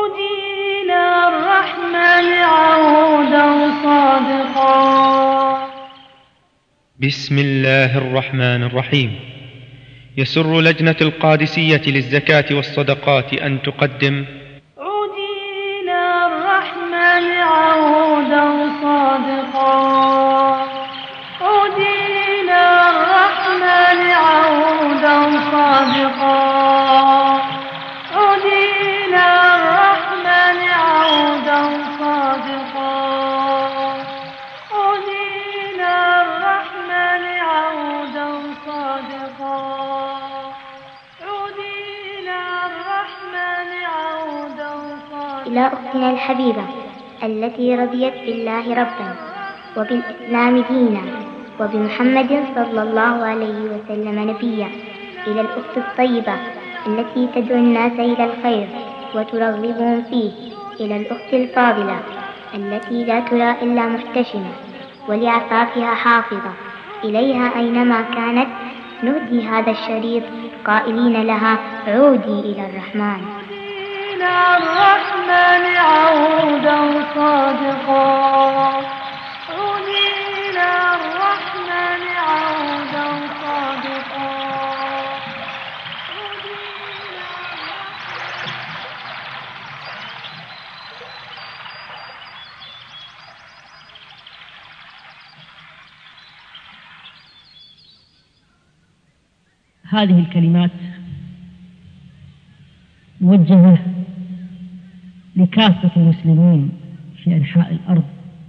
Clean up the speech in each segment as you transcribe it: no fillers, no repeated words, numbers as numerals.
عودي إلى الرحمن عودا صادقا. بسم الله الرحمن الرحيم. يسر لجنة القادسية للزكاة والصدقات أن تقدم عودي إلى الرحمن عودا صادقا. عودي إلى الرحمن عودا صادقا. عودي إلى الرحمن عودا صادقا. عودي إلى الرحمن عودا صادقا. عودي إلى الرحمن عودا صادقا. إلى أختنا الحبيبة التي رضيت بالله ربا وبالإسلام دينا وبمحمد صلى الله عليه وسلم نبيا. إلى الأخت الطيبة التي تدعو الناس إلى الخير وترغبهم فيه. إلى الأخت الفاضلة التي لا ترى إلا محتشمة ولعفافها حافظة. إليها أينما كانت نهدي هذا الشريط قائلين لها عودي إلى الرحمن. إلى الرحمن عودا صادقا. عودي إلى الرحمن عودا صادقا. هذه الكلمات موجهة لكافة المسلمين في أنحاء الأرض،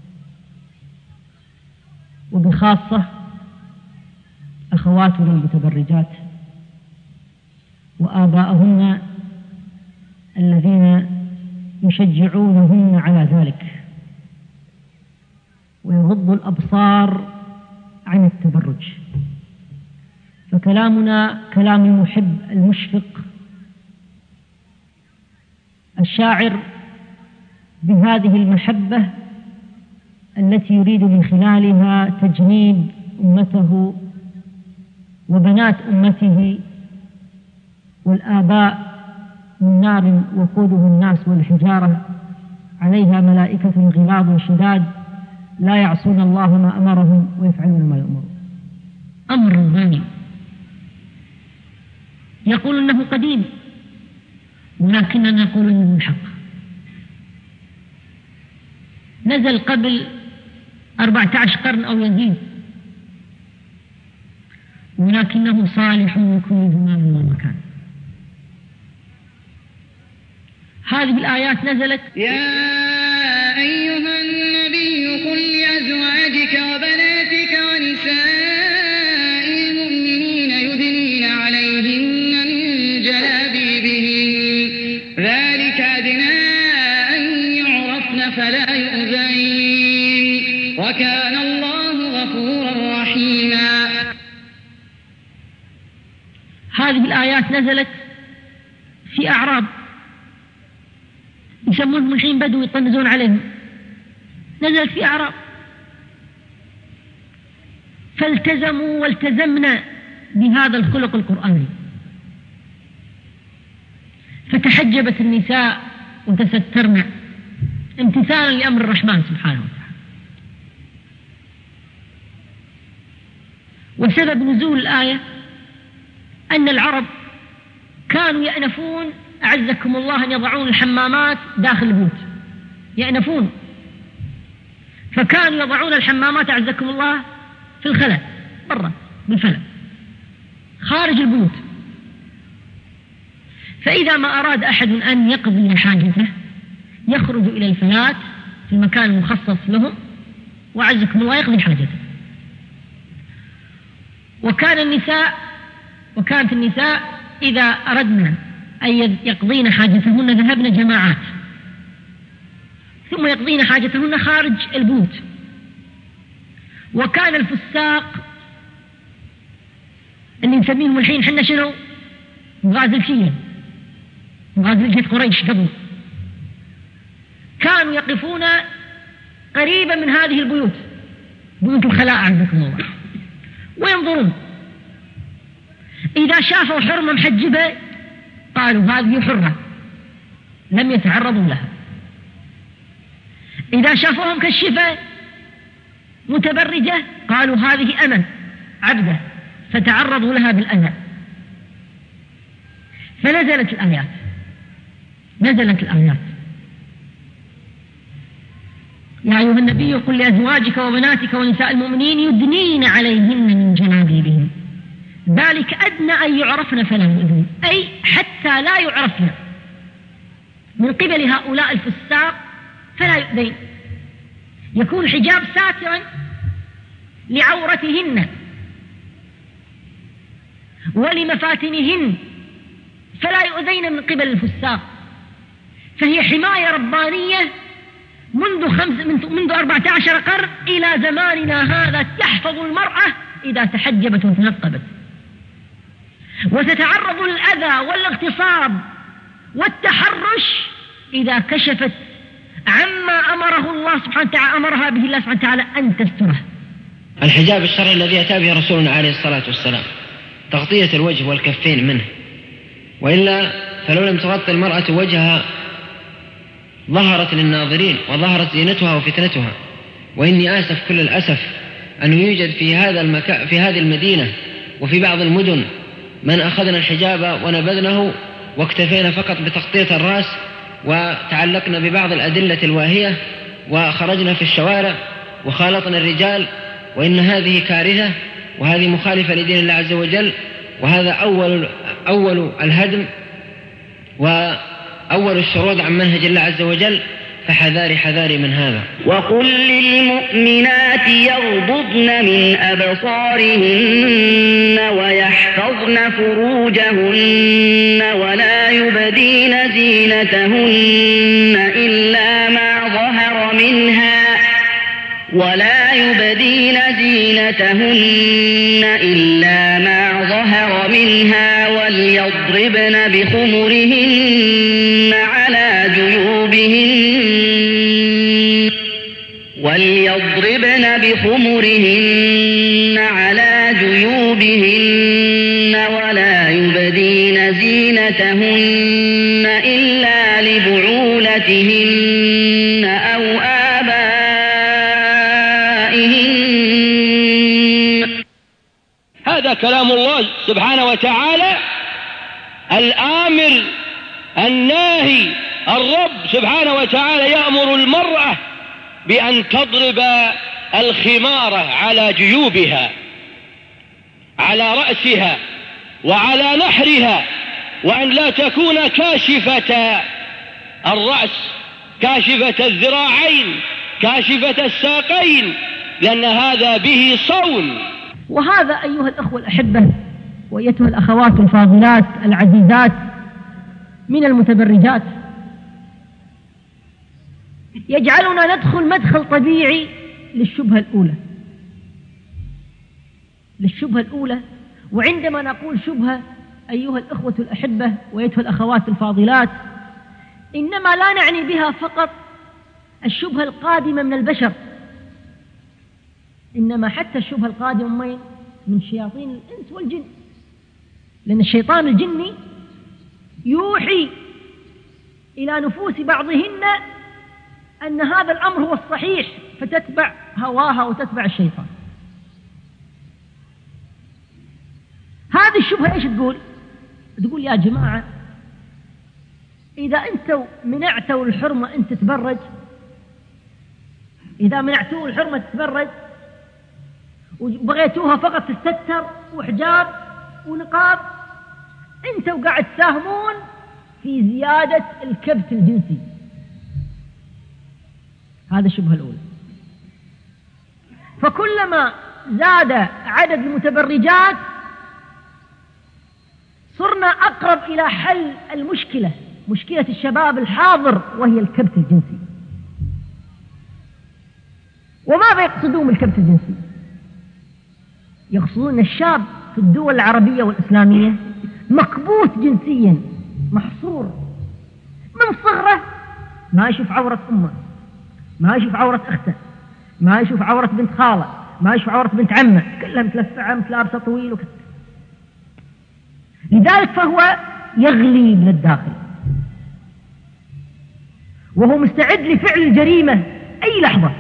وبخاصة أخواتنا المتبرجات وآباءهن الذين يشجعونهن على ذلك ويغض الأبصار عن التبرج. فكلامنا كلام المحب المشفق الشاعر بهذه المحبة التي يريد من خلالها تجنيب أمته وبنات أمته والآباء من نار وقوده الناس والحجارة عليها ملائكة غلاظ شداد لا يعصون الله ما أمرهم ويفعلون ما يؤمرون. أمر ثاني يقول أنه قديم ولكننا نقول أنه الحق. نزل قبل 14 قرن أو يزيد، ولكنه صالح لكل زمان ومكان. هذه الآيات نزلت: يا أيها النبي قل لأزواجك وبناتك ونساء المؤمنين يدنين عليهن من جلابيبهن ذلك أدنى أن يعرفن فلا يؤذين وكان الله غفورا رحيما. هذه الآيات نزلت في أعراب يسمونهم الحين بدو يطنزون عليهم، نزلت في أعراب فالتزموا والتزمنا بهذا الخلق القرآني، فتحجبت النساء وتسترن امتثالا لأمر الرحمن سبحانه وتعالى. وسبب نزول الآية أن العرب كانوا يأنفون أعزكم الله أن يضعون الحمامات داخل البيوت، يأنفون، فكانوا يضعون الحمامات أعزكم الله في الخلاء برا بالفلك خارج البيوت. فإذا ما أراد أحد أن يقضي حاجته يخرج إلى الفلات في المكان المخصص لهم وأعزكم الله يقضي حاجته. وكانت النساء إذا أردنا أن يقضين حاجتهن ذهبن جماعات ثم يقضين حاجتهن خارج البيوت. وكان الفساق اللي نسميهم الحين حنا شنو؟ مغازل شيء، مغازل جيش قريش قبل، كانوا يقفون قريبا من هذه البيوت، بيوت الخلاء عندكم الله، وينظرون. إذا شافوا حرمة محجبة قالوا هذه حرة، لم يتعرضوا لها. إذا شافوها مكشفة متبرجة قالوا هذه أمة عبدة، فتعرضوا لها بالأذى. فنزلت الآيات يا أيها النبي قل لأزواجك وبناتك ونساء المؤمنين يدنين عليهن من جلابيبهن ذلك أدنى أن يعرفن فلا يؤذين، أي حتى لا يعرفن من قبل هؤلاء الفساق فلا يؤذين، يكون الحجاب ساترا لعورتهن ولمفاتنهن فلا يؤذين من قبل الفساق. فهي حماية ربانية منذ 14 قرن إلى زماننا هذا، تحفظ المرأة إذا تحجبت وتنقبت، وتتعرض للأذى والاغتصاب والتحرش إذا كشفت عما أمرها الله سبحانه وتعالى، أمرها به الله سبحانه وتعالى أن تستره. الحجاب الشرعي الذي أتى به رسولنا عليه الصلاة والسلام تغطية الوجه والكفين منه، وإلا فلو لم تغطي المرأة وجهها ظهرت للناظرين وظهرت زينتها وفتنتها. وإني آسف كل الأسف أنه يوجد في هذه المدينة وفي بعض المدن من أخذنا الحجاب ونبذنه واكتفينا فقط بتغطية الرأس وتعلقنا ببعض الأدلة الواهية وخرجنا في الشوارع وخالطنا الرجال، وإن هذه كارثة وهذه مخالفة لدين الله عز وجل، وهذا أول الهدم وأول الشرود عن منهج الله عز وجل، فحذاري من هذا. وقل للمؤمنات يغضضن من أبصارهن ويحفظن فروجهن ولا يبدين زينتهن إلا ما ظهر منها وليضربن بخمرهن على جيوبهن ولا يبدين زينتهن إلا لبعولتهن أو آبائهن. هذا كلام الله سبحانه وتعالى الآمر الناهي. الرب سبحانه وتعالى يأمر المرأة بأن تضرب الخمار على جيوبها، على رأسها وعلى نحرها، وأن لا تكون كاشفة الرأس، كاشفة الذراعين، كاشفة الساقين، لأن هذا به صون. وهذا أيها الأخوة الأحبة وأيتها الأخوات الفاضلات العزيزات من المتبرجات يجعلنا ندخل مدخل طبيعي للشبهة الأولى. وعندما نقول شبهة أيها الأخوة الأحبة وأيتها الأخوات الفاضلات، إنما لا نعني بها فقط الشبهة القادمة من البشر، إنما حتى الشبهة القادمة من شياطين الإنس والجن، لأن الشيطان الجني يوحي إلى نفوس بعضهن أن هذا الأمر هو الصحيح، فتتبع هواها وتتبع الشيطان. هذه الشبهة إيش تقول يا جماعة، إذا أنتوا منعتوا الحرمة أن تتبرج، إذا منعتوا الحرمة تتبرج وبغيتوها فقط تستتر وحجاب ونقاب، أنتوا قاعد تساهمون في زيادة الكبت الجنسي. هذا الشبهة الأولى. فكلما زاد عدد المتبرجات صرنا أقرب إلى حل المشكلة، مشكلة الشباب الحاضر، وهي الكبت الجنسي. وماذا يقصدون بالكبت الجنسي؟ يقصدون الشاب في الدول العربية والإسلامية مكبوت جنسيا، محصور من صغره، ما يشوف عورة أمه، ما يشوف عورة أخته، ما يشوف عورة بنت خالة، ما يشوف عورة بنت عمه، كلها متلفعة متلابسة طويل وكذا. لذلك فهو يغلي من الداخل. وهو مستعد لفعل الجريمة أي لحظة.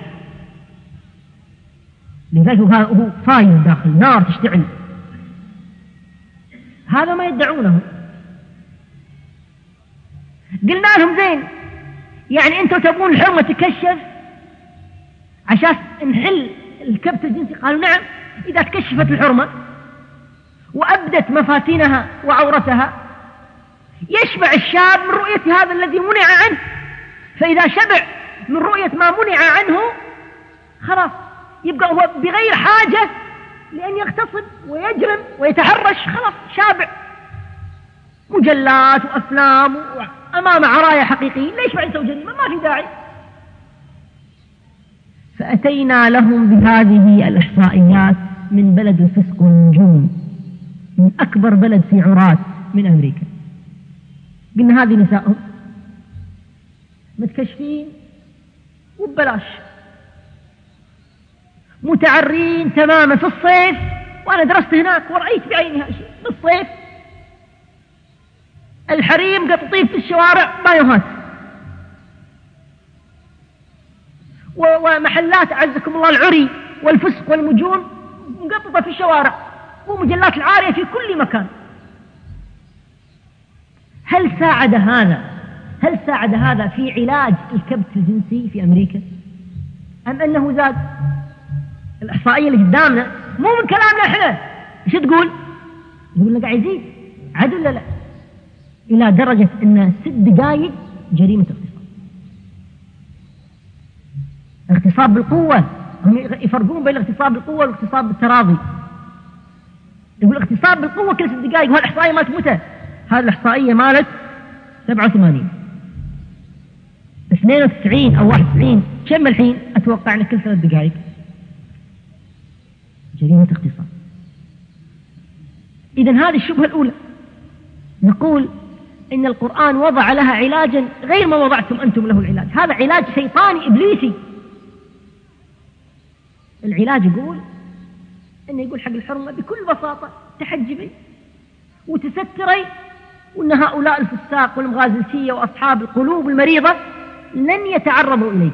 لذلك هو فايز داخل نار تشتعل. هذا ما يدعونه. قلنا لهم زين، يعني أنتم تبون الحرمة تكشف عشان نحل الكبت الجنسي؟ قالوا نعم. إذا تكشفت الحرمة وأبدت مفاتنها وعورتها يشبع الشاب من رؤية هذا الذي منع عنه، فإذا شبع من رؤية ما منع عنه خلاص يبقى هو بغير حاجة لأن يغتصب ويجرم ويتحرش، خلاص شابع. مجلات وأفلام أمام عرايا حقيقيين، ليش بعد يسوي جريمة؟ ما في داعي. فأتينا لهم بهذه الإحصائيات من بلد الفسق والنجوم، من أكبر بلد في عراة من أمريكا. قلنا هذه نسائهم متكشفين وببلاش، متعرين تماما في الصيف، وأنا درست هناك ورأيت بعيني هذا الشيء. بالصيف الحريم قططيف في الشوارع بايوهات، ومحلات أعزكم الله العري والفسق والمجون مقططة في الشوارع، ومجلات العارية في كل مكان. هل ساعد هذا في علاج الكبت الجنسي في أمريكا؟ أم أنه زاد؟ الإحصائية اللي قدامنا مو من كلامنا إحنا. إيش تقول؟ يقول لك يزيد عدل ولا لا؟ إلى درجة أن 6 دقائق جريمة اغتصاب بالقوة. هم يفرقون بين الاغتصاب بالقوة والاغتصاب بالتراضي. يقول اغتصاب بالقوة كل 6 دقائق. وهذه الإحصائية مالت متى؟ هذه الإحصائية مالت 87 92 أو 91. كم الحين؟ أتوقع أن كل 3 دقائق جريمة اغتصاب. إذن هذه الشبهة الأولى. نقول إن القرآن وضع لها علاجا غير ما وضعتم أنتم له العلاج. هذا علاج شيطاني إبليسي. العلاج يقول إنه يقول حق الحرمة بكل بساطة تحجبي وتستري، وإن هؤلاء الفساق والمغازلسية وأصحاب القلوب المريضة لن يتعرضوا إليك.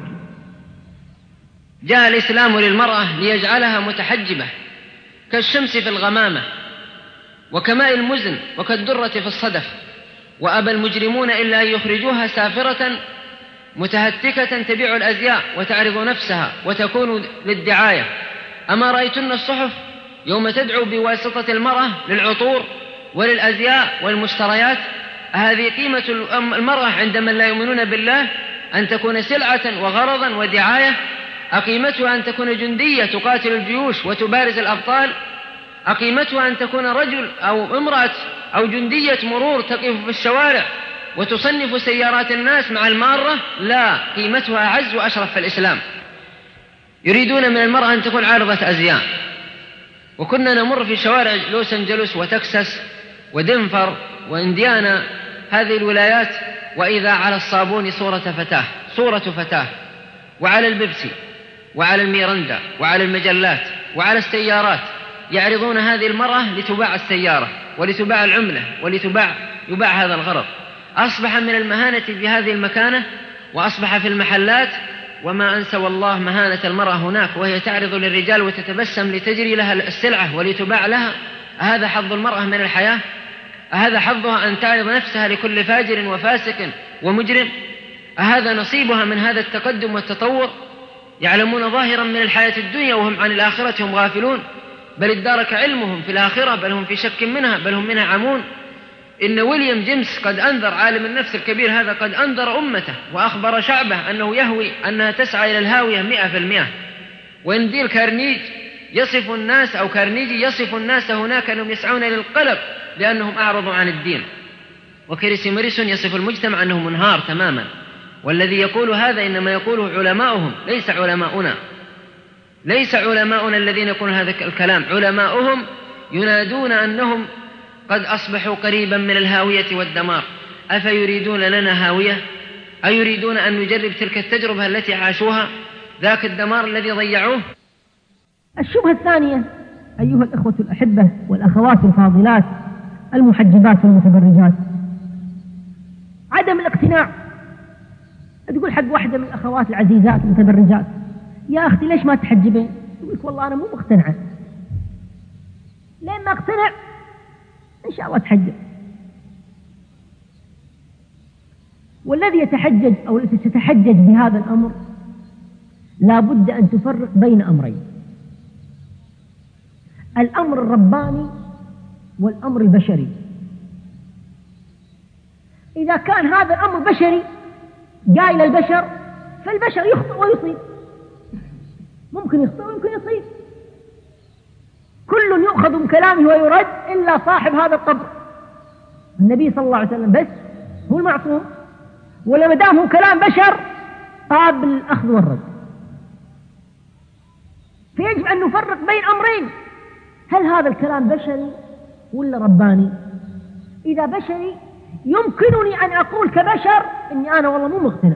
جاء الإسلام للمرأة ليجعلها متحجبة كالشمس في الغمامة وكماء المزن وكالدرة في الصدف، وأبى المجرمون إلا أن يخرجوها سافرة متهتكة تبيع الأزياء وتعرض نفسها وتكون للدعاية. أما رأيتن الصحف يوم تدعو بواسطة المرأة للعطور وللأزياء والمشتريات؟ هذه قيمة المرأة عند من لا يؤمنون بالله، أن تكون سلعة وغرضا ودعاية؟ أقيمتها أن تكون جندية تقاتل الجيوش وتبارز الأبطال؟ أقيمتها أن تكون رجل أو امرأة أو جندية مرور تقف في الشوارع وتصنف سيارات الناس مع المارة؟ لا، قيمتها أعز وأشرف في الإسلام. يريدون من المرأة أن تكون عارضة أزياء. وكنا نمر في شوارع لوس أنجلوس وتكساس ودنفر وإنديانا، هذه الولايات، وإذا على الصابون صورة فتاة، وعلى البيبسي وعلى الميرندا وعلى المجلات وعلى السيارات يعرضون هذه المرأة لتباع السيارة ولتباع العملة يباع هذا الغرض. أصبح من المهانة في هذه المكانة، وأصبح في المحلات. وما أنسى والله مهانة المرأة هناك وهي تعرض للرجال وتتبسم لتجري لها السلعة ولتباع لها. هذا حظ المرأة من الحياة؟ هذا حظها أن تعرض نفسها لكل فاجر وفاسق ومجرم؟ هذا نصيبها من هذا التقدم والتطور؟ يعلمون ظاهرا من الحياة الدنيا وهم عن الآخرة هم غافلون، بل ادارك علمهم في الآخرة، بل هم في شك منها، بل هم منها عمون. إن ويليام جيمس قد أنذر، عالم النفس الكبير هذا، قد أنذر أمته وأخبر شعبه أنه يهوي أنها تسعى إلى الهاوية 100%. وإن ديل كارنيجي يصف الناس هناك أنهم يسعون إلى القلق لأنهم أعرضوا عن الدين. وكريسي ماريسون يصف المجتمع أنه منهار تماما. والذي يقول هذا إنما يقوله علماؤهم، ليس علماؤنا الذين يقولون هذا الكلام. علماؤهم ينادون أنهم قد أصبحوا قريبا من الهاوية والدمار. أفيريدون لنا هاوية؟ أيريدون أن نجرب تلك التجربة التي عاشوها، ذاك الدمار الذي ضيعوه؟ الشبهة الثانية أيها الأخوة الأحبة والأخوات الفاضلات المحجبات والمتبرجات، عدم الاقتناع تقول حق واحدة من الأخوات العزيزات المتبرجات: يا أختي ليش ما تحجبين؟ تقول والله أنا مو مقتنعة، لين ما اقتنع إن شاء الله تحجب. والذي يتحجج أو التي تتحجج بهذا الأمر لا بد أن تفرق بين أمرين: الأمر الرباني والأمر البشري. إذا كان هذا الأمر بشري جاء إلى البشر، فالبشر يخطئ ويصيب، ممكن يخطئ ويمكن يصيب، كل يؤخذ من كلامه ويرد إلا صاحب هذا القبر. النبي صلى الله عليه وسلم بس هو المعصوم، ولما دام هو كلام بشر قابل الأخذ والرد. فيجب أن نفرق بين أمرين: هل هذا الكلام بشري ولا رباني؟ إذا بشري يمكنني أن أقول كبشر إني أنا والله مو مقتنع،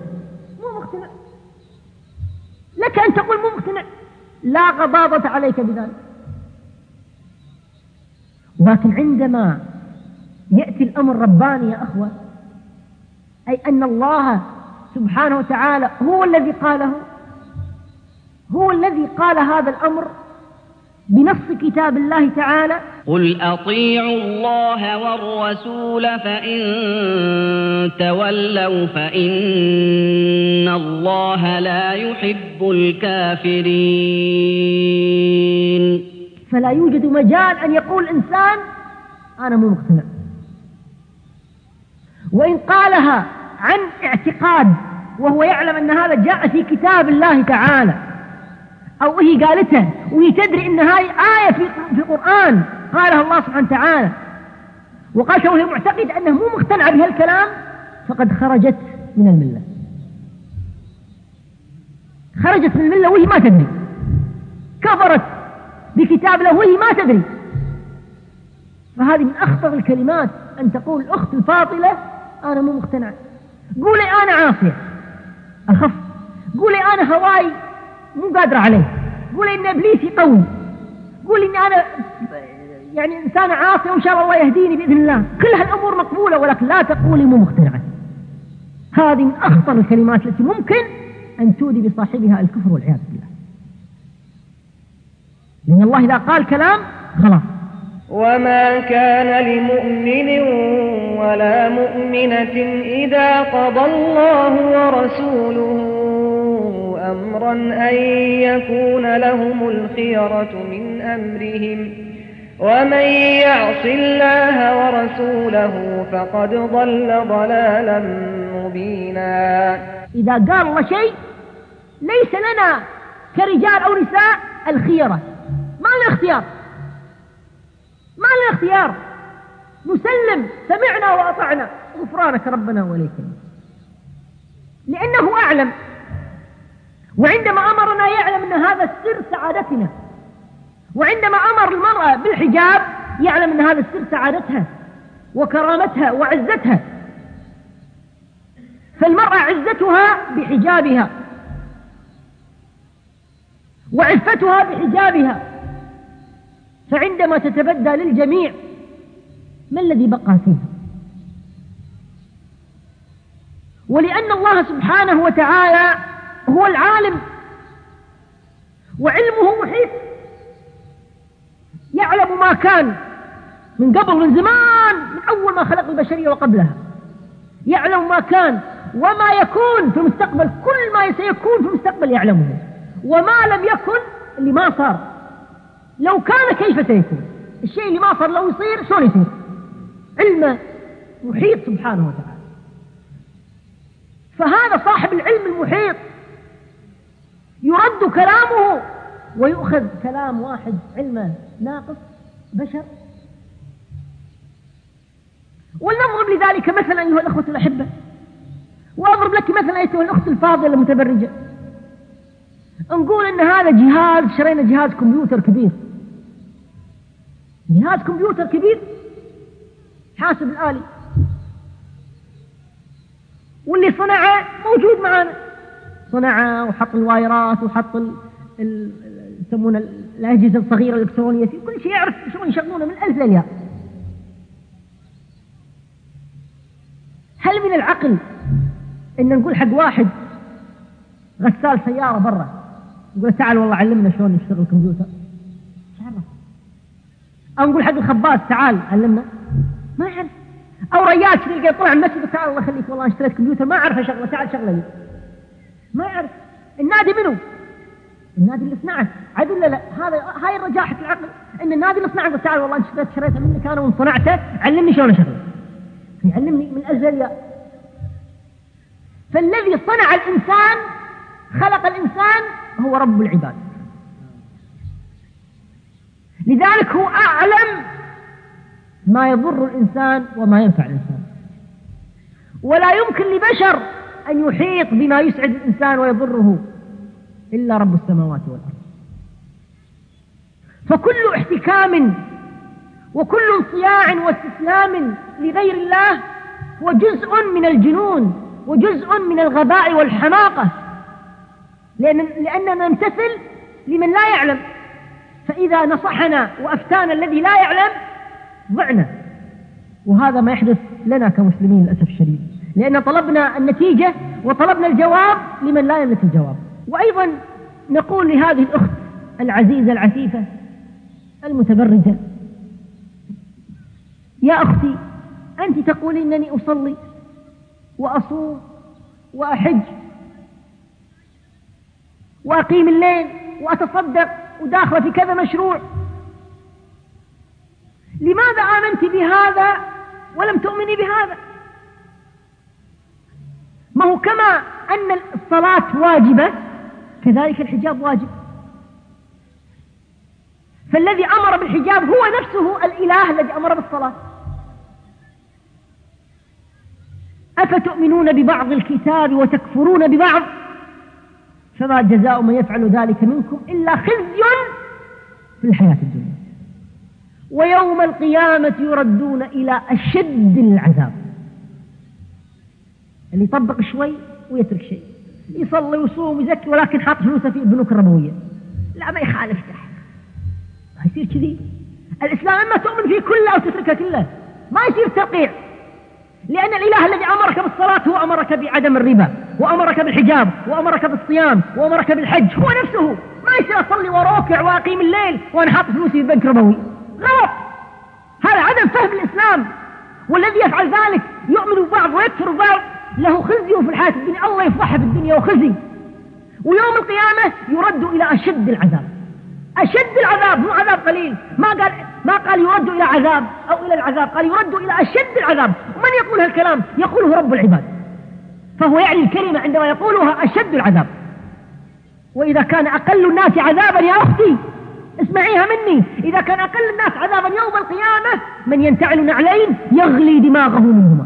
لك أن تقول مو مقتنع، لا غضاضة عليك بذلك. لكن عندما يأتي الأمر رباني يا أخوة، أي أن الله سبحانه وتعالى هو الذي قاله، هو الذي قال هذا الأمر بنص كتاب الله تعالى: قل أطيعوا الله والرسول فإن تولوا فإن الله لا يحب الكافرين. فلا يوجد مجال أن يقول إنسان أنا مو مقتنع، وإن قالها عن اعتقاد وهو يعلم أن هذا جاء في كتاب الله تعالى، أو هي قالتها وهي تدري أن هاي آية في القرآن قالها الله سبحانه وتعالى، وقالت وهي معتقد أنه مو مقتنع بهالكلام، فقد خرجت من الملة، خرجت من الملة وهي ما تدري، كفرت بكتاب الله وهي ما تدري. فهذه من أخطر الكلمات أن تقول الأخت الفاضلة أنا مو مقتنع. قولي أنا عاصية أخف، قولي أنا هواي مو قادرة عليه، قولي إن إبليسي قوي، قولي إن أنا يعني إنسان عاصي وإن شاء الله يهديني بإذن الله، كل هالأمور مقبولة، ولكن لا تقولي مو مقتنعة. هذه من أخطر الكلمات التي ممكن أن تودي بصاحبها الكفر والعياذ بالله، لأن الله إذا قال كلام خلاص. وما كان لمؤمن ولا مؤمنة إذا قضى الله ورسوله أمرا أن يكون لهم الخيرة من أمرهم، ومن يعص الله ورسوله فقد ضل ضلالا مبينا. إذا قال الله شيء ليس لنا كرجال أو نساء الخيرة، ما لنا اختيار، ما لنا اختيار، نسلم سمعنا وأطعنا غفرانك ربنا وإليك، لأنه أعلم، وعندما أمرنا يعلم أن هذا السر سعادتنا، وعندما أمر المرأة بالحجاب يعلم أن هذا السر سعادتها وكرامتها وعزتها. فالمرأة عزتها بحجابها وعفتها بحجابها، فعندما تتبدى للجميع ما الذي بقى فيها؟ ولأن الله سبحانه وتعالى هو العالم وعلمه محيط، يعلم ما كان من قبل، من زمان، من أول ما خلق البشرية وقبلها، يعلم ما كان وما يكون في المستقبل، كل ما سيكون في المستقبل يعلمه، وما لم يكن اللي ما صار لو كان كيف سيكون، الشيء اللي ما صار لو يصير شلون يصير، علمه محيط سبحانه وتعالى. فهذا صاحب العلم المحيط يرد كلامه ويؤخذ كلام واحد علمه ناقص بشر. ولنضرب لذلك مثلا أيها الأخوة الأحبة، وأضرب لك مثلا أيها الأخت الفاضلة المتبرجة، نقول إن هذا جهاز، شرينا جهاز كمبيوتر كبير، جهاز كمبيوتر كبير حاسب الآلي، واللي صنعه موجود معنا، صنعه وحط الوايرات وحط يسمون الأجهزة الصغيرة الإلكترونية في كل شيء، يعرف شلون يشغلونه من الألف للياء. هل من العقل إن نقول حق واحد غسال سيارة برا نقول تعال والله علمنا شلون يشتغل الكمبيوتر، مش عارف. أو نقول حق الخباز تعال علمنا، ما يعرف. أو ريال تلقى طلع من المسجد تعال الله يخليك والله اشتريت كمبيوتر ما أعرف شغله تعال شغله لي، ما يعرف. النادي منه؟ النادي اللي صنعه عاد ولا لا؟ هاي الرجاحة العقل إن النادي اللي صنعه تعال والله أنت شريته منك أنا وصنعته علمني شلون أشغله، يعلمني من أجل. فالذي صنع الإنسان خلق الإنسان هو رب العباد، لذلك هو أعلم ما يضر الإنسان وما ينفع الإنسان، ولا يمكن لبشر أن يحيط بما يسعد الإنسان ويضره إلا رب السماوات والأرض. فكل احتكام وكل انصياع واستسلام لغير الله هو جزء من الجنون وجزء من الغباء والحماقة، لأننا نمتثل لمن لا يعلم، فإذا نصحنا وأفتانا الذي لا يعلم ضعنا. وهذا ما يحدث لنا كمسلمين للأسف الشديد، لأن طلبنا النتيجة وطلبنا الجواب لمن لا يملك الجواب. وأيضا نقول لهذه الأخت العزيزة العفيفة المتبرجة: يا أختي أنت تقولين أنني أصلي وأصوم وأحج وأقيم الليل وأتصدق وداخل في كذا مشروع، لماذا آمنت بهذا ولم تؤمني بهذا؟ ما هو كما أن الصلاة واجبة كذلك الحجاب واجب، فالذي أمر بالحجاب هو نفسه الإله الذي أمر بالصلاة. أفتؤمنون ببعض الكتاب وتكفرون ببعض فما جزاء من يفعل ذلك منكم إلا خزي في الحياة الدنيا ويوم القيامة يردون إلى أشد العذاب. اللي يطبق شوي ويترك شيء، يصلي ويصوم ويزكي ولكن حاط فلوسه في البنوك الربوية، لا ما يخالف تحت، ما يصير كذي. الإسلام إما تؤمن فيه كله أو تتركه كله، ما يصير ترقيع، لأن الإله الذي أمرك بالصلاة هو أمرك بعدم الربا وأمرك بالحجاب وأمرك بالصيام وأمرك بالحج، هو نفسه. ما يصير أصلي وراكع وأقيم الليل وأنا حاط فلوسي في بنك ربوي، غلط. هذا عدم فهم الإسلام، والذي يفعل ذلك يؤمن ببعض ويكفر ببعض له خزي في الحياة الدنيا، الله يفضحه في الدنيا وخزي، ويوم القيامة يرد إلى أشد العذاب. أشد العذاب مو عذاب قليل، ما قال يرد إلى عذاب أو إلى العذاب، قال يرد إلى أشد العذاب. ومن يقول هالكلام؟ يقوله رب العباد، فهو يعني الكلمة عندما يقولها أشد العذاب. وإذا كان أقل الناس عذابا يا أختي اسمعيها مني، إذا كان أقل الناس عذابا يوم القيامة من ينتعل نعلين يغلي دماغه منهما،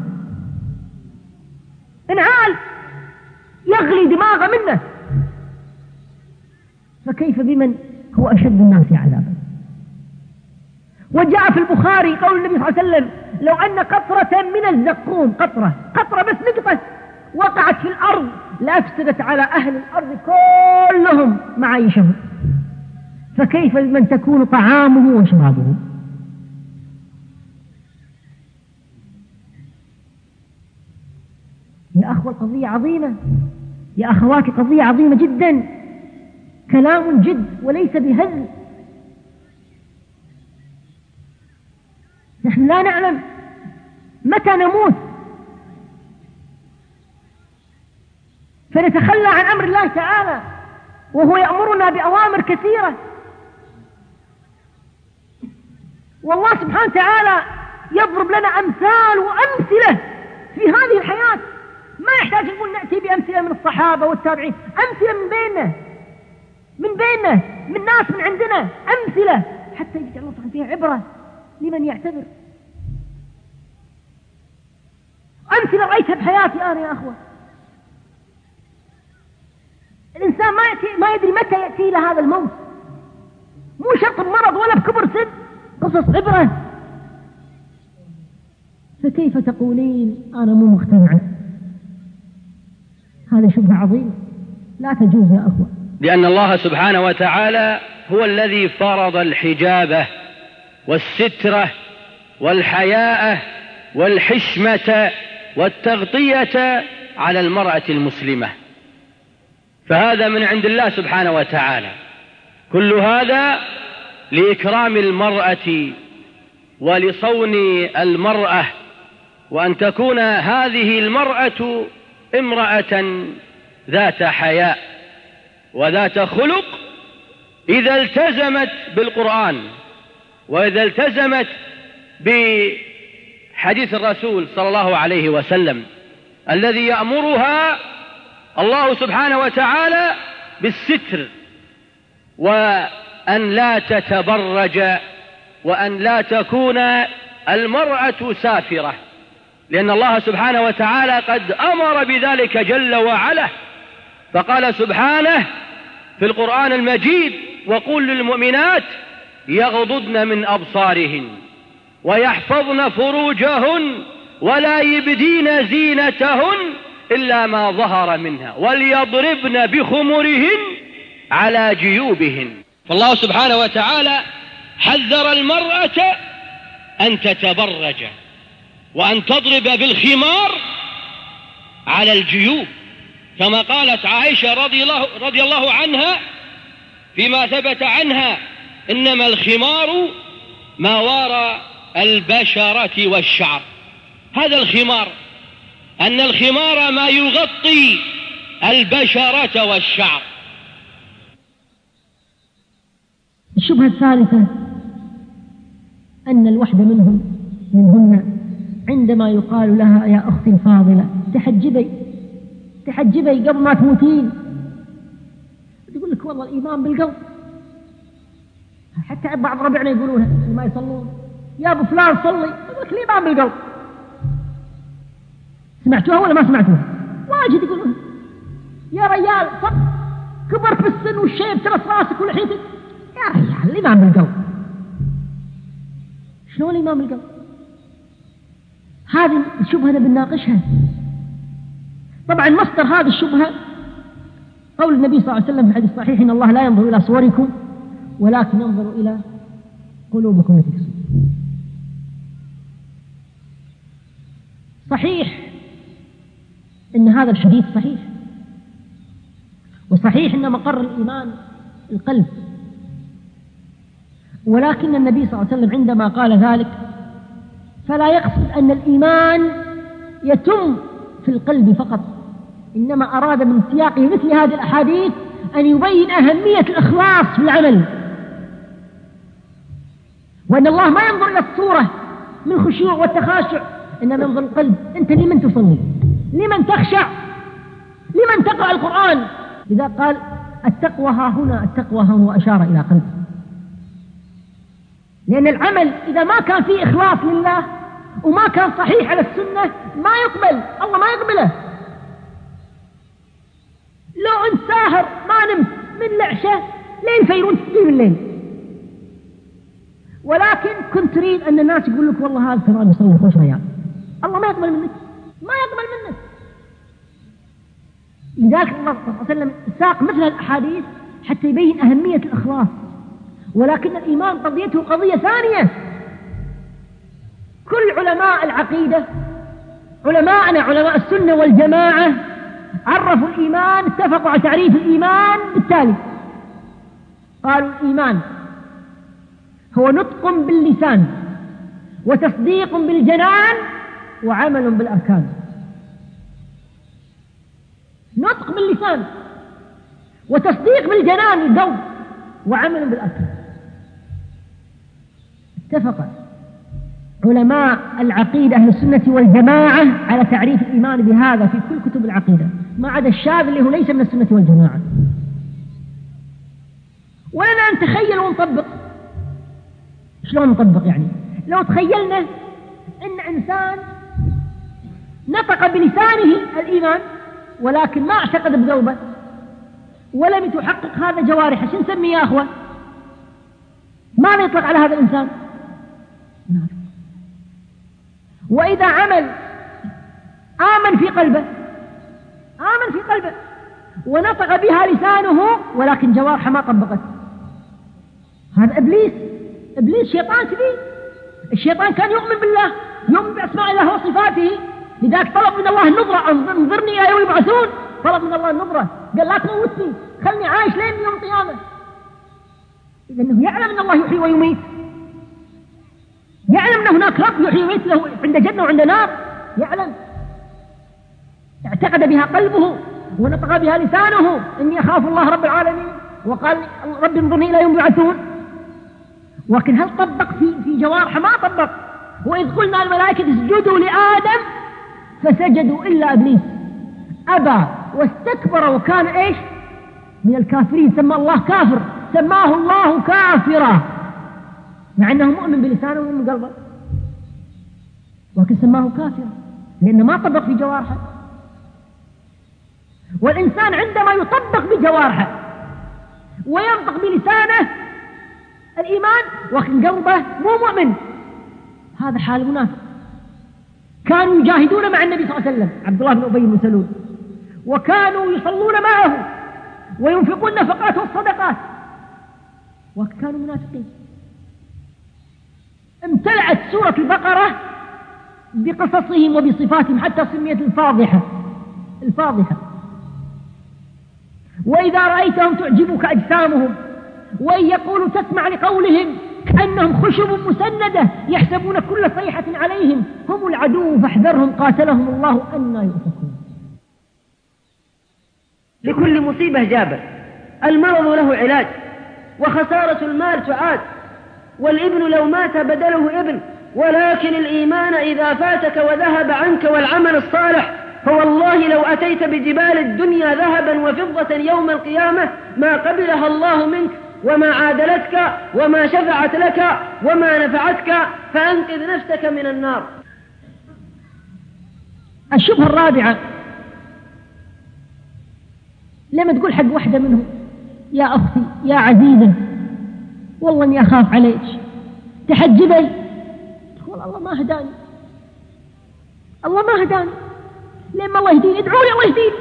انعال يغلي دماغه منه، فكيف بمن هو أشد الناس عذابا؟ وجاء في البخاري قول النبي صلى الله عليه وسلم: لو أن قطرة من الزقوم، قطرة بس نقطة وقعت في الأرض لأفسدت على أهل الأرض كلهم معايشهم، فكيف بمن تكون طعامه وشرابه؟ يا أخوة القضية عظيمة، يا أخواتي قضية عظيمة جدا، كلام جد وليس بهزل. نحن لا نعلم متى نموت، فنتخلى عن أمر الله تعالى وهو يأمرنا بأوامر كثيرة. والله سبحانه وتعالى يضرب لنا أمثال وأمثلة في هذه الحياة، ما يحتاج نقول نأتي بأمثلة من الصحابة والتابعين، أمثلة من بيننا من ناس من عندنا، أمثلة حتى يجعل الله سبحانه فيها عبرة لمن يعتبر. أمثلة رأيتها بحياتي أنا يا أخوة. الإنسان ما يدري متى يأتي له هذا الموت، مو شرط بمرض ولا بكبر سن، قصص عبرة. فكيف تقولين أنا مو مقتنعة؟ هذا شبهة عظيمة لا تجوز يا أخوة، لأن الله سبحانه وتعالى هو الذي فرض الحجابة والسترة والحياء والحشمة والتغطية على المرأة المسلمة، فهذا من عند الله سبحانه وتعالى. كل هذا لإكرام المرأة ولصون المرأة، وأن تكون هذه المرأة امرأة ذات حياء وذات خلق إذا التزمت بالقرآن، وإذا التزمت بحديث الرسول صلى الله عليه وسلم الذي يأمرها الله سبحانه وتعالى بالستر، وأن لا تتبرج، وأن لا تكون المرأة سافرة، لأن الله سبحانه وتعالى قد أمر بذلك جل وعلا، فقال سبحانه في القرآن المجيد: وقل للمؤمنات يغضضن من أبصارهن ويحفظن فروجهن ولا يبدين زينتهن إلا ما ظهر منها وليضربن بخمرهن على جيوبهن. فالله سبحانه وتعالى حذر المرأة أن تتبرج وأن تضرب بالخمار على الجيوب، كما قالت عائشة رضي الله عنها فيما ثبت عنها: إنما الخمار ما وراء البشرة والشعر. هذا الخمار، أن الخمار ما يغطي البشرة والشعر. الشبهة الثالثة أن الوحدة منهن عندما يقال لها: يا أختي الفاضلة تحجبي قبل ما تموتين، تقول لك: والله الإيمان بالقلب. حتى بعض ربعنا يقولونها ما يصلون: يا أبو فلان صلي، يقول لك الإيمان بالقلب. سمعتوها ولا ما سمعتوها؟ واجد يقولون: يا ريال كبر في السن والشيب ترى راسك ولحيتك. يا ريال الإيمان بالقلب. شلون الإيمان بالقلب؟ هذه الشبهة بنناقشها. طبعا مصدر هذه الشبهة قول النبي صلى الله عليه وسلم في الحديث الصحيح: إن الله لا ينظر إلى صوركم ولكن ينظر إلى قلوبكم التي في الصدور. صحيح إن هذا الحديث صحيح، وصحيح إن مقر الإيمان القلب، ولكن النبي صلى الله عليه وسلم عندما قال ذلك فلا يقصد أن الإيمان يتم في القلب فقط، إنما أراد من سياق مثل هذه الأحاديث أن يبين أهمية الإخلاص في العمل، وأن الله ما ينظر إلى الصورة من خشوع والتخاشع، إنما ينظر القلب. أنت لمن تصلي؟ لمن تخشع؟ لمن تقرأ القرآن؟ لذا قال: التقوى ها هنا، التقوى ها هو، أشار إلى قلب. لأن العمل إذا ما كان فيه إخلاص لله وما كان صحيح على السنة ما يقبل، الله ما يقبله. لو أنت ساهر ما نمت من العشاء لين فيرون تسليم الليل، ولكن كنت تريد أن الناس يقول لك: والله هذا ترى يصلي خوش ريال، الله ما يقبل منك، ما يقبل منك. لذلك الله صلى الله عليه وسلم ساق مثل الأحاديث حتى يبين أهمية الإخلاص. ولكن الإيمان قضيته قضية ثانية. كل علماء العقيدة، علماءنا علماء السنة والجماعة، عرفوا الإيمان، اتفقوا على تعريف الإيمان بالتالي: قالوا الإيمان هو نطق باللسان وتصديق بالجنان وعمل بالأركان. نطق باللسان وتصديق بالجنان القلب وعمل بالأركان. اتفق علماء العقيدة أهل السنة والجماعة على تعريف الإيمان بهذا في كل كتب العقيدة، ما عدا الشاذ اللي هو ليس من السنة والجماعة. ولنا أن نتخيل ونطبق. شلون نطبق؟ يعني لو تخيلنا أن إنسان نطق بلسانه الإيمان ولكن ما اعتقد بقلبه ولم يتحقق هذا جوارحه، شو نسميه يا أخوة؟ ماذا يطلق على هذا الإنسان؟ نافق. وإذا عمل آمن في قلبه ونطق بها لسانه ولكن جوارحه ما طبقت، هذا إبليس شيطان كبير. الشيطان كان يؤمن بالله، يؤمن بأسماء الله وصفاته، لذلك طلب من الله النظرة، انظرني إلى يوم يبعثون، طلب من الله النظرة، قال لا تموتني، خلني عايش لين يوم القيامة. لأنه يعلم أن الله يحيي ويميت، يعلم أن هناك رب يحيي ويميت، له عند جنة وعند نار، يعلم، اعتقد بها قلبه ونطق بها لسانه إني أخاف الله رب العالمين، وقال رب انظرني إلى يوم يبعثون. ولكن هل طبق في جوارحه؟ ما طبق. وإذ قلنا الملائكة اسجدوا لآدم فسجدوا إلا إبليس أبى واستكبر وكان إيش؟ من الكافرين. سمى الله كافر، سماه الله كافرا، مع أنه مؤمن بلسانه ومن قلبه، ولكن سماه كافرا لأنه ما طبق في جوارحه. والإنسان عندما يطبق بجوارحه وينطق بلسانه الإيمان وكن قلبه مو مؤمن، هذا حال المنافق. كانوا يجاهدون مع النبي صلى الله عليه وسلم، عبد الله بن أبي بن سلول، وكانوا يصلون معه وينفقون النفقات والصدقات، وكانوا منافقين. امتلأت سورة البقرة بقصصهم وبصفاتهم حتى سميت الفاضحة. وإذا رأيتهم تعجبك أجسامهم وإن يقولوا تسمع لقولهم كأنهم خشب مسندة يحسبون كل صيحة عليهم هم العدو فاحذرهم قاتلهم الله أنى يؤفكون. لكل مصيبة جابر، المرض له علاج، وخسارة المال تعاد، والابن لو مات بدله ابن، ولكن الإيمان إذا فاتك وذهب عنك والعمل الصالح فوالله لو أتيت بجبال الدنيا ذهبا وفضة يوم القيامة ما قبلها الله منك وما عادلتك وما شفعت لك وما نفعتك، فأنقذ نفسك من النار. الشبهة الرابعة، لما تقول حق واحدة منهم يا أختي يا عزيزة والله إني أخاف عليك، تحجبي، تقول الله ما هداني، الله ما هداني، لما الله يهديني ادعوا لي الله يهديني.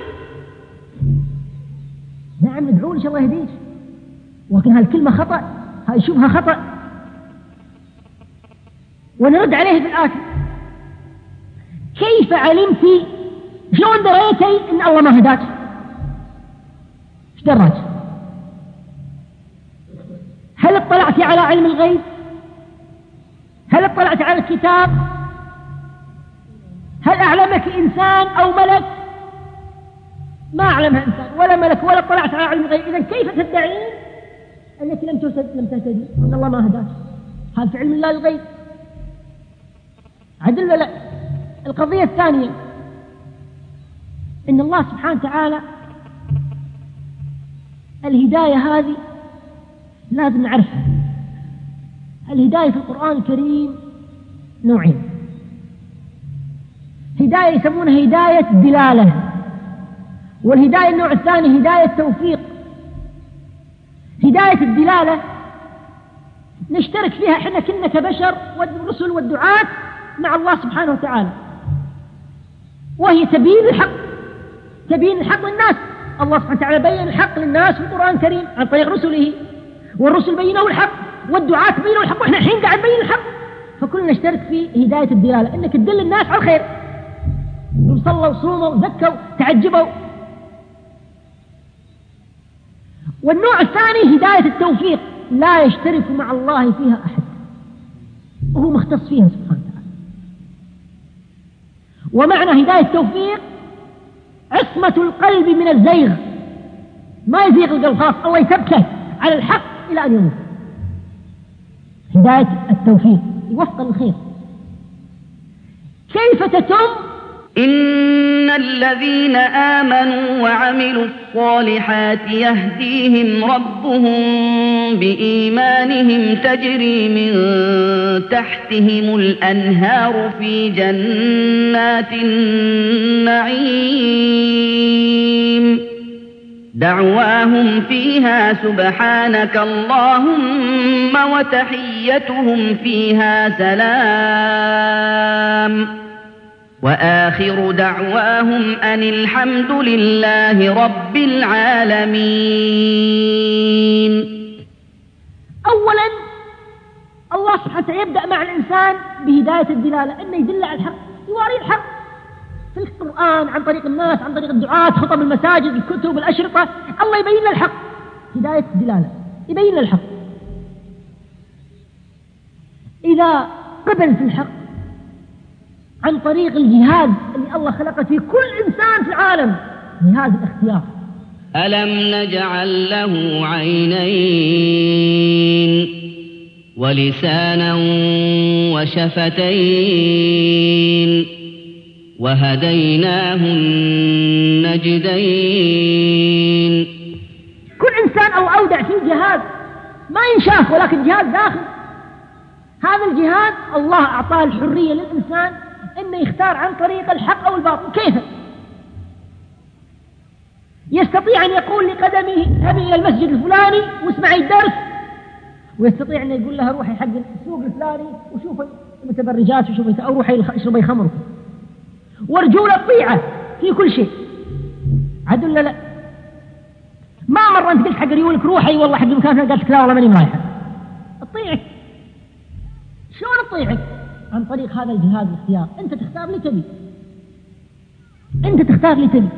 نعم ندعوا لك الله يهديك، ولكن هالكلمة خطأ، هاي شبهة خطأ، ونرد عليه بالآتي: كيف علمتي، شلون دريتي إن الله ما هداك؟ ايش دراك؟ هل اطلعتي على علم الغيب؟ هل اطلعت على الكتاب؟ هل أعلمك إنسان أو ملك؟ ما أعلمها إنسان ولا ملك ولا اطلعت على علم الغيب. إذن كيف تدعين أنك لم تهتدي أن الله ما هداك؟ هل في علم الله الغيب؟ عدل لا. القضية الثانية إن الله سبحانه وتعالى الهداية هذه لازم نعرفها. الهداية في القرآن الكريم نوعين: هداية يسمونها هداية دلالة، والهداية النوع الثاني هداية توفيق. هداية الدلالة نشترك فيها احنا كنا كبشر والرسل والدعاة مع الله سبحانه وتعالى، وهي تبيين الحق للناس. الله سبحانه وتعالى بين الحق للناس في القرآن الكريم عن طريق رسله، والرسل بينوا الحق والدعاة بينوا الحق، واحنا الحين قاعد نبين الحق. فكلنا نشترك في هداية الدلالة، انك تدل الناس على الخير، صلوا وصوموا وزكوا تعجبوا. والنوع الثاني هداية التوفيق، لا يشترك مع الله فيها أحد وهو مختص فيها سبحانه وتعالى. ومعنى هداية التوفيق عصمة القلب من الزيغ، ما يزيغ القلب خلاص، الله يثبته على الحق إلى أن يموت. هداية التوفيق يوفق الخير. كيف تتم؟ إن الذين آمنوا وعملوا الصالحات يهديهم ربهم بإيمانهم تجري من تحتهم الأنهار في جنات النعيم دعواهم فيها سبحانك اللهم وتحيتهم فيها سلام وآخر دعواهم أن الحمد لله رب العالمين. أولا الله سبحانه وتعالى يبدأ مع الإنسان بهداية الدلالة، أنه يدل على الحق، يواري الحق. في القرآن، عن طريق الناس، عن طريق الدعاة، خطب المساجد، الكتب، الأشرطة، الله يبين لنا الحق، هداية الدلالة، يبين لنا الحق. إذا قبل في الحق عن طريق الجهاد اللي الله خلقه في كل إنسان في العالم، جهاد الاختيار. ألم نجعل له عينين ولسانا وشفتين وهديناه النجدين. كل إنسان أودع فيه جهاد ما ينشاف، ولكن جهاد داخل. هذا الجهاد الله أعطاه الحرية للإنسان إنه يختار عن طريق الحق أو الباطل. كيف؟ يستطيع أن يقول لقدمه اذهبي إلى المسجد الفلاني واسمعي الدرس، ويستطيع أن يقول لها روحي حق السوق الفلاني وشوفي المتبرجات وشوفي، أو روحي اشربي خمر، ورجولة طيعة في كل شيء. عدل لا، ما مرة أنت قلت حق ريولك روحي والله حق المكان، قالت لك لا والله ماني رايحة. أطيعك. شلون أطيعك؟ عن طريق هذا الجهاد الاختيار. أنت تختار لي تبي، أنت تختار لي تبي.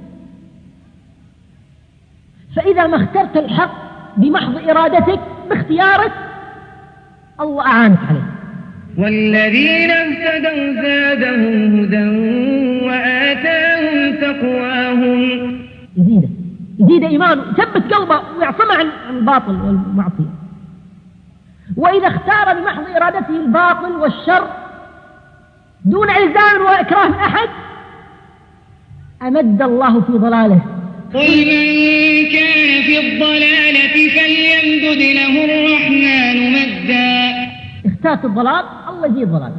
فإذا ما اخترت الحق بمحض إرادتك باختيارك، الله أعانك عليه. والذين اهتدوا زادهم هدى وآتاهم تقواهم. يزيد إيمانه، يثبت قلبه ويعصمه عن الباطل والمعصية. وإذا اختار بمحض إرادته الباطل والشر دون إلزام وإكراه من أحد، أمد الله في ضلاله. قل من كان في الضلالة فليمدد له الرحمن مدا. اختارت الضلال، الله يزيد ضلاله.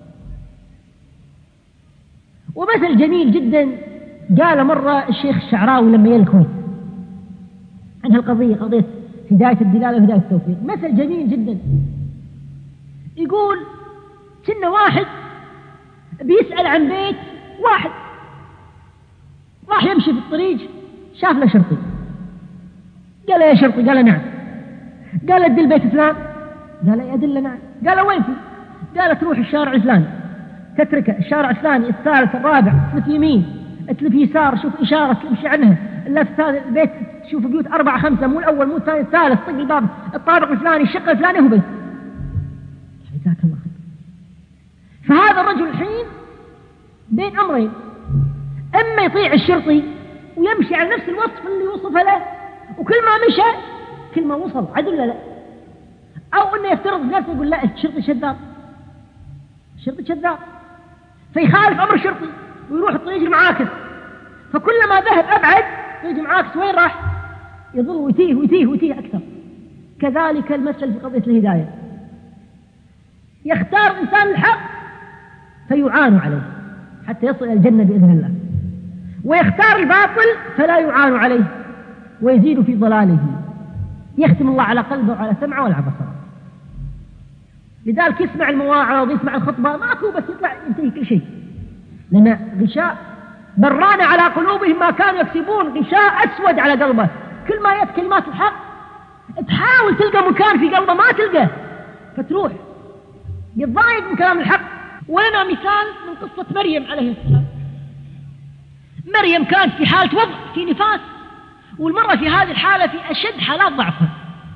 ومثل جميل جدا قال مرة الشيخ الشعراوي لما يا الكويت عن هالقضية، قضية هداية الدلالة وهداية التوفيق. مثل جميل جدا يقول كنا واحد بيسأل عن بيت واحد، راح يمشي في الطريق شاف له شرطي، قال له يا شرطي، قال له نعم، قال له ادل بيت فلان، قال له ادل نعم، قال له وين فيه؟ قال تروح الشارع الفلاني، تتركه الشارع الثاني الثالث الرابع، تلف يمين تلف يسار، شوف إشارة تمشي عنها، البيت شوف بيوت 4 5 مو الأول مو الثاني الثالث، طق الباب الطابق الفلاني الشقة الفلانية هو بيت. جزاك الله خير. فهذا الرجل الحين بين أمرين، إما يطيع الشرطي ويمشي على نفس الوصف اللي وصفه له، وكل ما مشى كل ما وصل عدل لا، أو إنه يفترض نفسه يقول لا الشرطي شذاب، الشرطي شذاب، فيخالف أمر الشرطي ويروح الطريق المعاكس، فكلما ذهب أبعد طريق المعاكس وين راح؟ يظل ويتيه ويتيه ويتيه أكثر. كذلك المثل في قضية الهداية، يختار الإنسان الحق فيعان عليه حتى يصل إلى الجنة بإذن الله، ويختار الباطل فلا يعان عليه ويزيد في ضلاله، يختم الله على قلبه وعلى سمعه وعلى بصره. لذلك يسمع المواعظ ويسمع الخطبة ماكو بس يطلع ينتهي كل شيء، لأن غشاء بران على قلوبهم ما كانوا يكسبون، غشاء أسود على قلبه. كل ما يأتي كلمات الحق تحاول تلقى مكان في قلبه ما تلقى، فتروح يتضايق من كلام الحق. ولنا مثال من قصة مريم عليه السلام. مريم كانت في حالة وضع في نفاس، والمرة في هذه الحالة في أشد حالات ضعفها،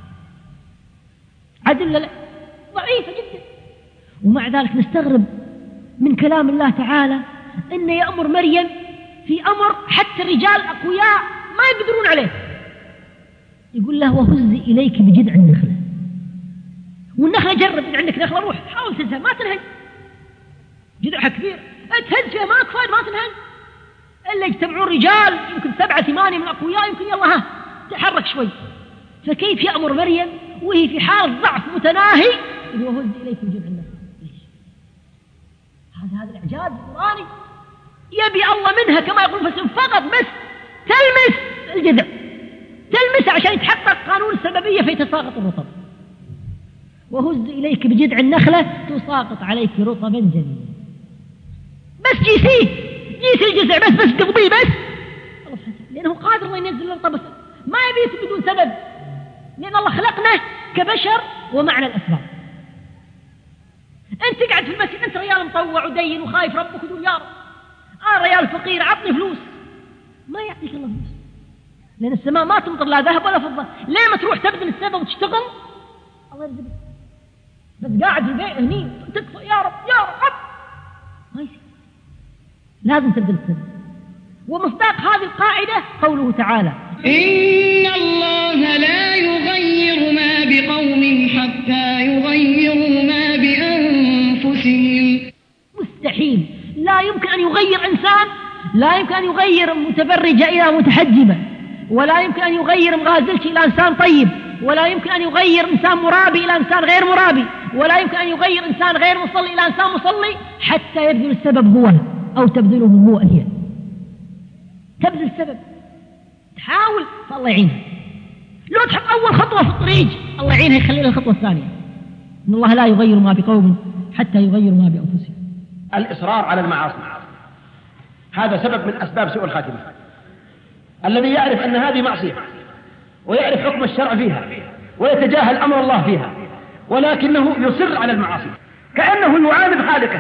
عدل لا ضعيفة جدا، ومع ذلك نستغرب من كلام الله تعالى إنه يأمر مريم في أمر حتى الرجال أقوياء ما يقدرون عليه. يقول له وهزي إليك بجذع النخلة، والنخلة جرب إن عندك نخلة روح حاول تنهج ما تنهج، جذعها كبير تهز فيها ما كفاية ما تنهج، إلا يجتمعون رجال يمكن 7 8 من الأقوياء يمكن يلا ها تحرك شوي. فكيف يأمر مريم وهي في حال ضعف متناهي وهزي إليك بجذع النخلة؟ هذا الإعجاز القرآني يبي الله منها كما يقول فسن فقط بس تلمس الجذع، تلمس عشان يتحقق قانون السببية فيتساقط الرطب. وهز إليك بجذع النخلة تساقط عليك رطبا جنيا. بس جيسي الجذع بس تقضيه بس، لأنه قادر الله ينزل الرطب بس ما يبي بدون سبب، لأن الله خلقنا كبشر ومعنى الأسباب. أنت قاعد في المسجد أنت ريال مطوع ودين وخايف ربك وتقول يا رب ريال فقير عطني فلوس، ما يعطيك الله فلوس، لأن السماء ما تمطر لا ذهب ولا فضة. ليه ما تروح تبذل السبب وتشتغل؟ الله يرزقك، بس قاعد في البيت هني تكفى يا رب يا رب، ما يصير، لازم تبذل السبب. ومصداق هذه القاعدة قوله تعالى: إن الله لا يغير ما بقوم حتى يغيروا ما بأنفسهم. مستحيل، لا يمكن أن يغير إنسان، لا يمكن أن يغير متبرجة إلى متحجبة، ولا يمكن أن يغير مغازلش إلى إنسان طيب، ولا يمكن أن يغير إنسان مرابي إلى إنسان غير مرابي، ولا يمكن أن يغير إنسان غير مصلي إلى إنسان مصلي حتى يبذل السبب هو أو تبذله هو هي. تبذل السبب، تحاول، فالله يعينها. لو تحط أول خطوة في الطريق الله يعينها يخلي لها الخطوة الثانية. إن الله لا يغير ما بقوم حتى يغيروا ما بأنفسهم. الإصرار على المعاصي هذا سبب من أسباب سوء الخاتمة. الذي يعرف أن هذه معصية ويعرف حكم الشرع فيها ويتجاهل أمر الله فيها، ولكنه يصر على المعاصي كأنه يعاند خالقه،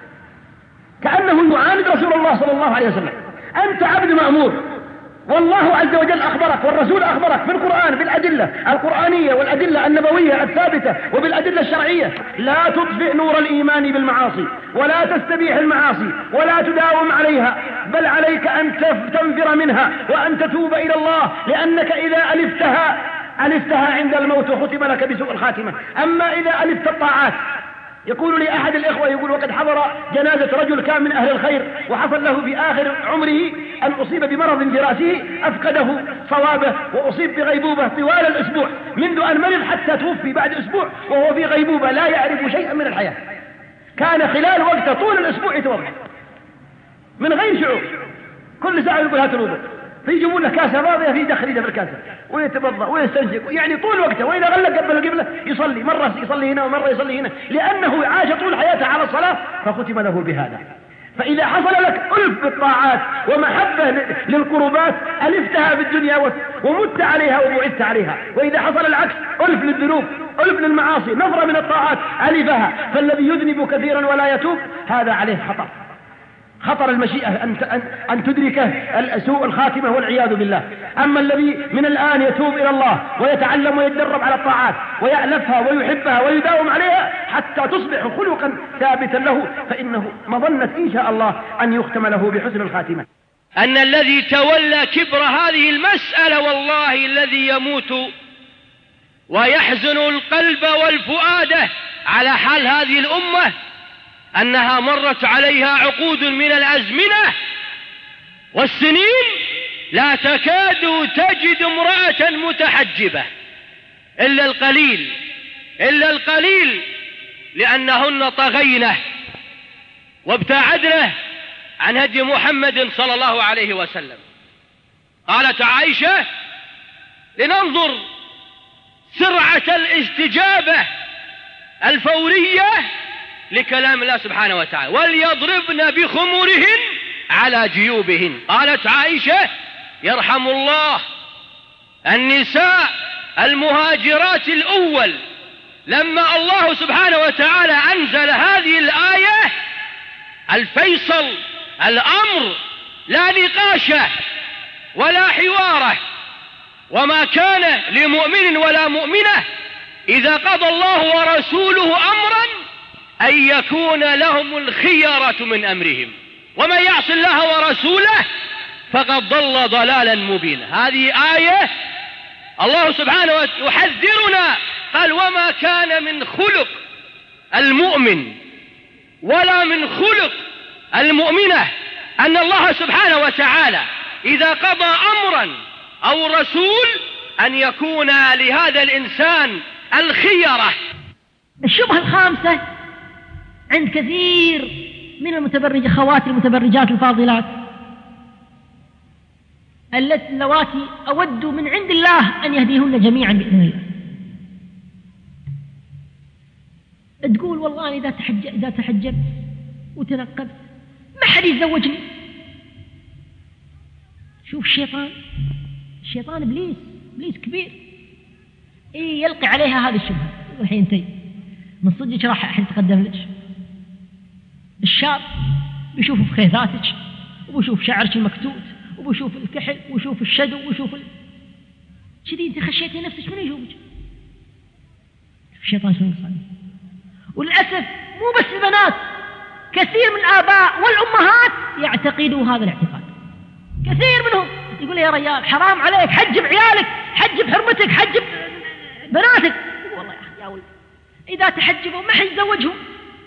كأنه يعاند رسول الله صلى الله عليه وسلم. أنت عبد مأمور، والله عز وجل أخبرك والرسول أخبرك في القرآن بالأدلة القرآنية والأدلة النبوية الثابتة وبالأدلة الشرعية: لا تطفئ نور الإيمان بالمعاصي، ولا تستبيح المعاصي، ولا تداوم عليها، بل عليك أن تنفر منها وأن تتوب إلى الله، لأنك إذا ألفتها عند الموت وختم لك بسوء الخاتمة. أما إذا ألفت الطاعات، يقول لي أحد الإخوة يقول: وقد حضر جنازة رجل كان من أهل الخير وحصل له في آخر عمره أن أصيب بمرض في رأسه أفقده صوابه وأصيب بغيبوبة طوال الأسبوع، منذ أن مرض حتى توفي بعد أسبوع وهو في غيبوبة لا يعرف شيئا من الحياة. كان خلال وقته طول الأسبوع يتوضأ من غير شعور، كل ساعة يقول: هات الوضوء، فيجيبون له كاسة فاضية في دخليده في الكاسة ويتوضأ ويستنشق، يعني طول وقته. وإذا غلق قبل القبلة يصلي، مرة يصلي هنا ومرة يصلي هنا، لأنه عاش طول حياته على الصلاة فختم له بهذا. فإذا حصل لك ألف بالطاعات ومحبة للقربات ألفتها في الدنيا ومت عليها وبعدت عليها، وإذا حصل العكس ألف للذنوب ألف للمعاصي نفرة من الطاعات ألفها، فالذي يذنب كثيرا ولا يتوب هذا عليه خطر المشيئة أن تدركه سوء الخاتمة والعياذ بالله. أما الذي من الآن يتوب إلى الله ويتعلم ويتدرب على الطاعات ويألفها ويحبها ويداوم عليها حتى تصبح خلقا ثابتا له، فإنه مظنة إن شاء الله أن يختم له بحسن الخاتمة. أن الذي تولى كبر هذه المسألة والله الذي يموت ويحزن القلب والفؤاد على حال هذه الأمة أنها مرت عليها عقود من الأزمنة والسنين لا تكاد تجد امرأة متحجبة إلا القليل لأنهن طغينه وابتعدنه عن هدي محمد صلى الله عليه وسلم. قالت عائشة: لننظر سرعة الاستجابة الفورية لكلام الله سبحانه وتعالى، وليضربن بخمورهن على جيوبهن. قالت عائشة: يرحم الله النساء المهاجرات الأول لما الله سبحانه وتعالى أنزل هذه الآية الفيصل الأمر لا نقاشه ولا حواره، وما كان لمؤمن ولا مؤمنة إذا قضى الله ورسوله أمرا أن يكون لهم الخيرة من أمرهم، ومن يعص الله ورسوله فقد ضل ضلالا مبينا. هذه آية الله سبحانه وتعالى يحذرنا، قال: وما كان من خلق المؤمن ولا من خلق المؤمنة أن الله سبحانه وتعالى إذا قضى أمرا أو رسول أن يكون لهذا الإنسان الخيرة. الشبهة الخامسة عند كثير من خواتي المتبرجات الفاضلات اللواتي أود من عند الله أن يهديهن جميعا بإذن الله. تقول: والله إذا تحجبت وتنقبت ما حد يتزوجني. شوف الشيطان إبليس كبير يلقي عليها هذه الشبهة. الحين انتي من صدقك راح أتقدم لك، الشاب بيشوف في خيثاتك وبشوف شعرك المكتوت وبشوف الكحل وشوف الشدو وشوف كذي انت خشيتي نفسك من يشوفك. الشيطان شنو يصنع؟ وللأسف مو بس البنات، كثير من الآباء والأمهات يعتقدوا هذا الاعتقاد. كثير منهم يقول يا رجال حرام عليك، حجب عيالك، حجب حرمتك، حجب بناتك. والله يا أخي يا ولد إذا تحجبوا ما حيتزوجهم.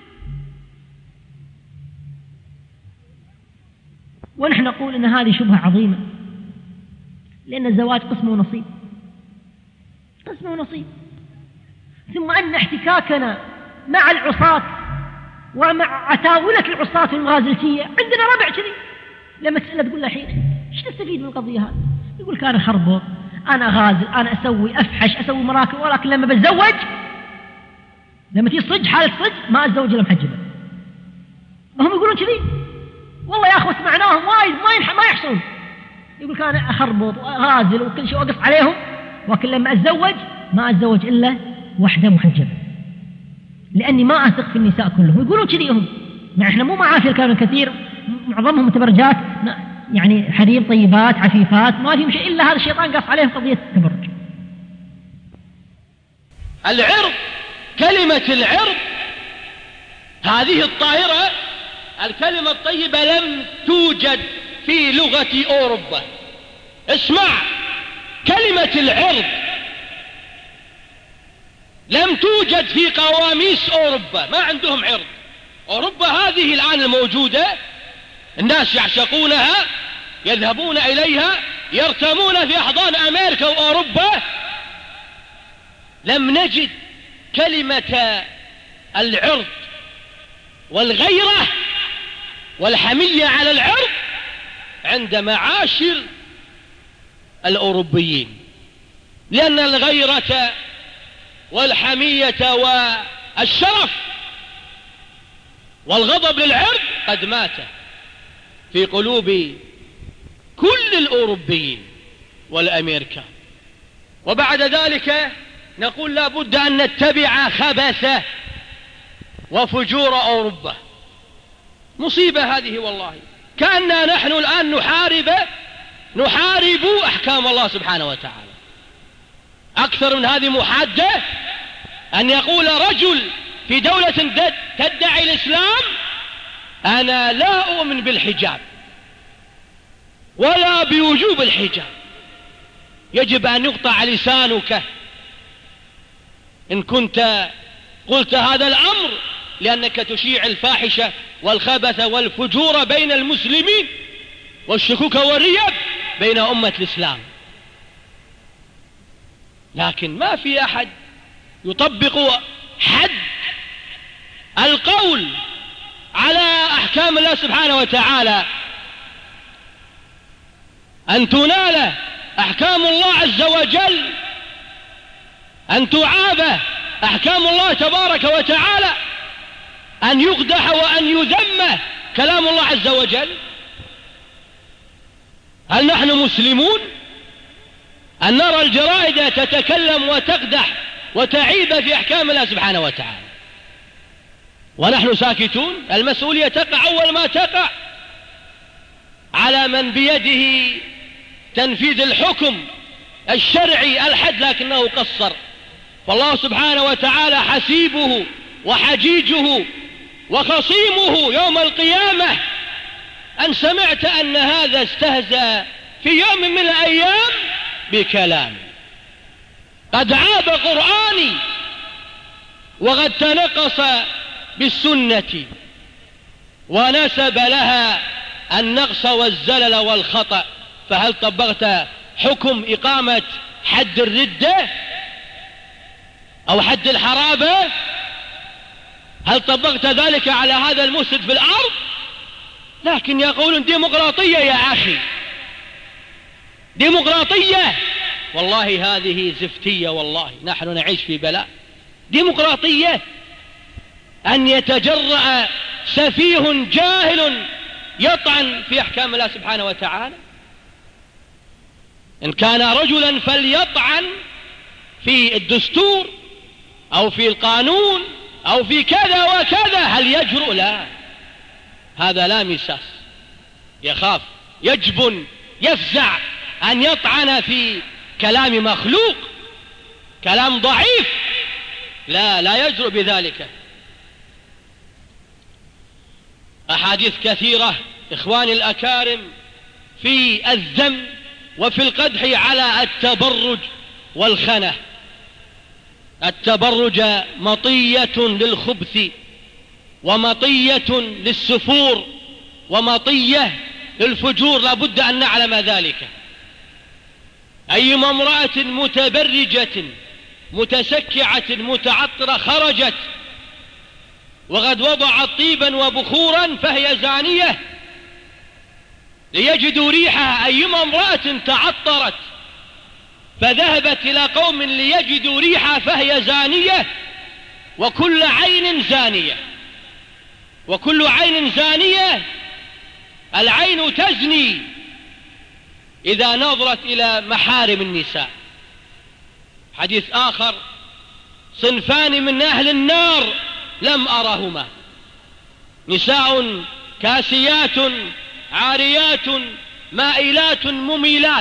ونحن نقول أن هذه شبهة عظيمة، لأن الزواج قسم ونصيب، قسم ونصيب. ثم أن احتكاكنا مع العصاة ومع عتاولة العصاة المغازلتية، عندنا ربع كذي لما تسأله تقول له الحين ايش تستفيد من القضية هذه؟ يقول لك أنا خربط، أنا غازل، أنا أسوي أفحش، أسوي مراكب، ولكن لما بتزوج، لما تيجي صج حالة صج ما أتزوج إلا محجبة. هم يقولون كذي. والله يا أخوة سمعناهم وايد ما يحصلون. يقول لك أنا أخربط وغازل وكل شيء وأقص عليهم، ولكن لما أتزوج ما أتزوج إلا وحدة محجبة، لأني ما أثق في النساء كلهم. يقولون كذي هم. يعني إحنا مو معافي الكلام الكثير، معظمهم متبرجات، يعني حريم طيبات عفيفات، ما فيهم شيء إلا هذا الشيطان قص عليهم قضية التبرج. العرض، كلمة العرض هذه الطاهرة، الكلمة الطيبة لم توجد في لغة أوروبا. اسمع، كلمة العرض لم توجد في قواميس أوروبا، ما عندهم عرض. أوروبا هذه الآن الموجودة الناس يعشقونها، يذهبون إليها، يرتمون في أحضان أمريكا وأوروبا. لم نجد كلمة العرض والغيرة والحمية على العرض عند معاشر الأوروبيين، لأن الغيرة والحمية والشرف والغضب للعرض قد مات في قلوب كل الأوروبيين والأمريكان. وبعد ذلك نقول لا بد أن نتبع خبث وفجور أوروبا. مصيبة هذه والله. كأننا نحن الآن نحارب أحكام الله سبحانه وتعالى. أكثر من هذه محادة أن يقول رجل في دولة تدعي الإسلام أنا لا أؤمن بالحجاب ولا بوجوب الحجاب. يجب أن يقطع لسانك إن كنت قلت هذا الأمر، لأنك تشيع الفاحشة والخبث والفجور بين المسلمين والشكوك والريب بين أمة الإسلام. لكن ما في أحد يطبق حد القول على أحكام الله سبحانه وتعالى. أن تنال أحكام الله عز وجل، أن تعاب أحكام الله تبارك وتعالى، أن يقدح وأن يذم كلام الله عز وجل. هل نحن مسلمون أن نرى الجرائد تتكلم وتقدح وتعيب في أحكام الله سبحانه وتعالى ونحن ساكتون؟ المسؤولية تقع أول ما تقع على من بيده تنفيذ الحكم الشرعي الحد، لكنه قصر. فالله سبحانه وتعالى حسيبه وحجيجه وخصيمه يوم القيامة. أن سمعت أن هذا استهزأ في يوم من الأيام بكلام قد عاب قرآني وقد تنقص بالسنة ونسب لها النقص والزلل والخطأ. فهل طبقت حكم إقامة حد الردة أو حد الحرابة؟ هل طبقت ذلك على هذا المفسد في الأرض؟ لكن يقولون ديمقراطية. يا أخي ديمقراطية، والله هذه زفتية. والله نحن نعيش في بلاء. ديمقراطية أن يتجرأ سفيه جاهل يطعن في أحكام الله سبحانه وتعالى؟ إن كان رجلا فليطعن في الدستور أو في القانون أو في كذا وكذا. هل يجرؤ؟ لا، هذا لا مساس. يخاف، يجبن، يفزع أن يطعن في كلام مخلوق، كلام ضعيف، لا يجرؤ بذلك. أحاديث كثيرة إخواني الأكارم في الذم وفي القدح على التبرج والخنة. التبرج مطية للخبث، ومطية للسفور، ومطية للفجور، لا بد أن نعلم ذلك. أيما امرأة متبرجة متسكعة متعطرة خرجت وقد وضعت طيبا وبخورا فهي زانية ليجدوا ريحها. أيما امرأة تعطرت فذهبت إلى قوم ليجدوا ريحها فهي زانية. وكل عين زانية، وكل عين زانية. العين تزني إذا نظرت إلى محارم النساء. حديث آخر: صنفان من أهل النار لم أرهما، نساء كاسيات عاريات مائلات مميلات،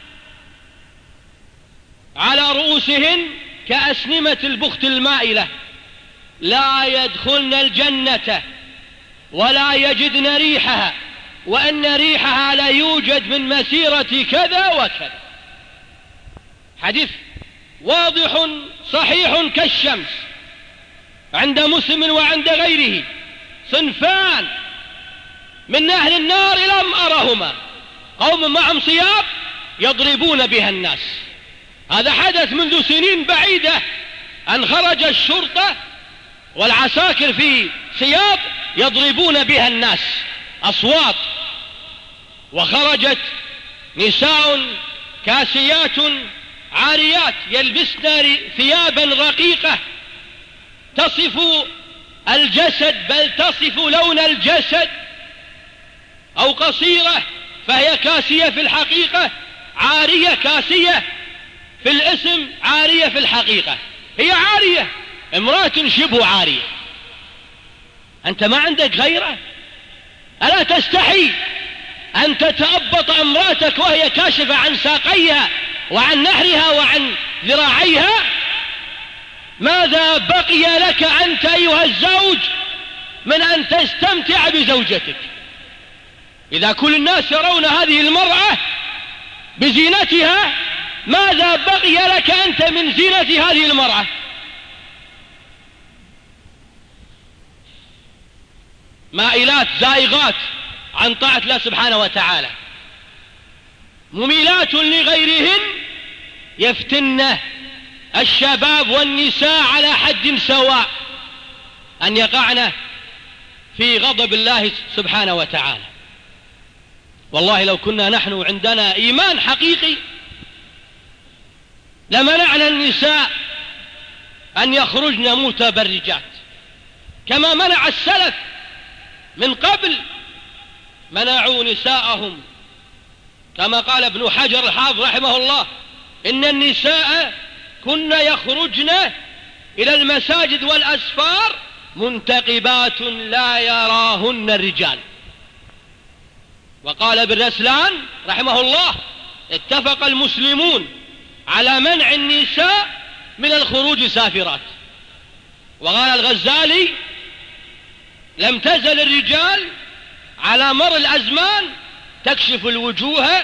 على رؤوسهن كأسنمة البخت المائلة، لا يدخلن الجنة ولا يجدن ريحها، وأن ريحها لا يوجد من مسيرة كذا وكذا. حديث واضح صحيح كالشمس عند مسلم وعند غيره. صنفان من أهل النار لم أرهما، قوم معهم ثياب يضربون بها الناس. هذا حدث منذ سنين بعيدة، أن خرج الشرطة والعساكر في ثياب يضربون بها الناس أصوات، وخرجت نساء كاسيات عاريات يلبسن ثيابا رقيقة تصف الجسد، بل تصف لون الجسد، أو قصيرة فهي كاسية في الحقيقة، عارية كاسية في الاسم، عارية في الحقيقة. هي عارية، امرأة شبه عارية. أنت ما عندك غيره؟ ألا تستحي أن تتأبط امرأتك وهي كاشفة عن ساقيها وعن نحرها وعن ذراعيها؟ ماذا بقي لك أنت أيها الزوج من أن تستمتع بزوجتك؟ إذا كل الناس يرون هذه المرأة بزينتها، ماذا بقي لك أنت من زينة هذه المرأة؟ مائلات زائغات عن طاعة الله سبحانه وتعالى، مميلات لغيرهن، يفتن الشباب والنساء على حد سواء أن يقعن في غضب الله سبحانه وتعالى. والله لو كنا نحن عندنا إيمان حقيقي لمنعنا النساء أن يخرجن متبرجات، كما منع السلف من قبل، منعوا نساءهم. كما قال ابن حجر الحافظ رحمه الله: إن النساء كن يخرجن إلى المساجد والأسفار منتقبات لا يراهن الرجال. وقال ابن رسلان رحمه الله: اتفق المسلمون على منع النساء من الخروج سافرات. وقال الغزالي: لم تزل الرجال على مر الأزمان تكشف الوجوه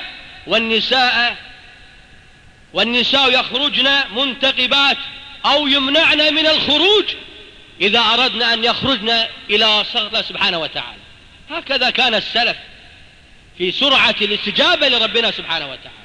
والنساء يخرجن منتقبات أو يمنعن من الخروج إذا أردنا أن يخرجن إلى سخط الله سبحانه وتعالى. هكذا كان السلف في سرعة الاستجابة لربنا سبحانه وتعالى.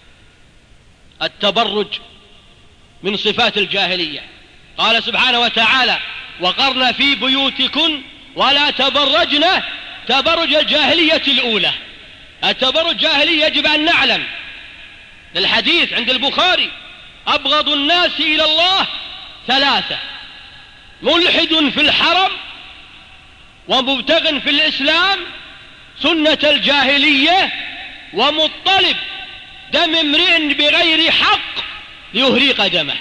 التبرج من صفات الجاهلية. قال سبحانه وتعالى: وقرن في بيوتكن ولا تبرجن تبرج الجاهلية الأولى. التبرج جاهلية يجب أن نعلم، للحديث عند البخاري: أبغض الناس إلى الله ثلاثة: ملحد في الحرم، ومبتغ في الإسلام سنة الجاهلية، ومطلب دم امرئ بغير حق ليهريق دمه.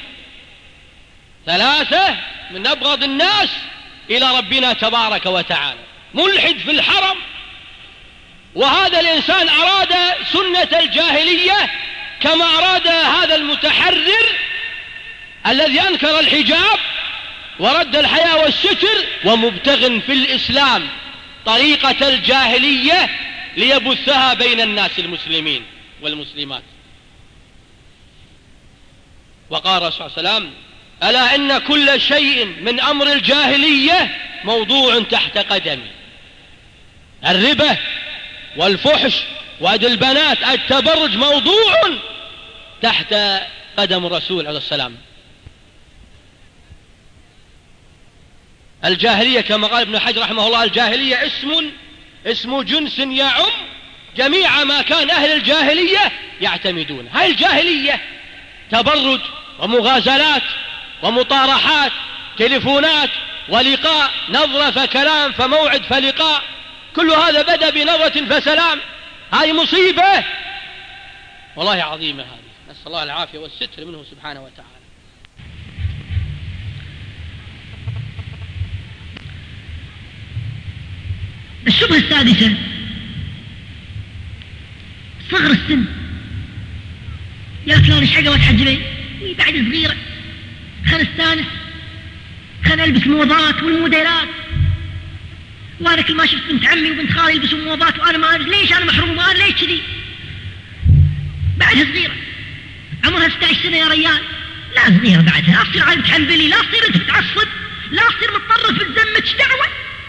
ثلاثة من أبغض الناس إلى ربنا تبارك وتعالى: ملحد في الحرم، وهذا الإنسان أراد سنة الجاهلية كما أراد هذا المتحرر الذي أنكر الحجاب ورد الحياء والستر ومبتغ في الإسلام طريقة الجاهلية ليبثها بين الناس المسلمين والمسلمات. وقال الرسول صلى الله عليه وسلم: ألا إن كل شيء من أمر الجاهلية موضوع تحت قدمي. الربا والفحش وأد البنات التبرج موضوع تحت قدم الرسول عليه السلام. الجاهلية كما قال ابن حجر رحمه الله: الجاهلية اسم جنس يعم جميع ما كان أهل الجاهلية يعتمدون. هاي الجاهلية تبرج ومغازلات ومطارحات، تليفونات ولقاء، نظرة فكلام فموعد فلقاء، كل هذا بدأ بنظرة فسلام. هاي مصيبة والله عظيمة هذه، نسأل الله العافية والستر منه سبحانه وتعالى. الشبهة السادسة صغر السن. يا فلان ايش حقه وتحجبين بعد صغيرة، خل استانس، خل البس موضات والموديلات، وانا كل ما شفت بنت عمي وبنت خالي يلبسوا موضات وانا ما ألبس، ليش انا محروم وانا ليش كذي؟ بعدها صغيرة عمرها 16 سنة يا ريال، لا صغيرة بعدها، لا تصير عايز تحنبلي، لا تصير انت بتعصب، لا تصير متطرف بتزمت، ايش دعوة؟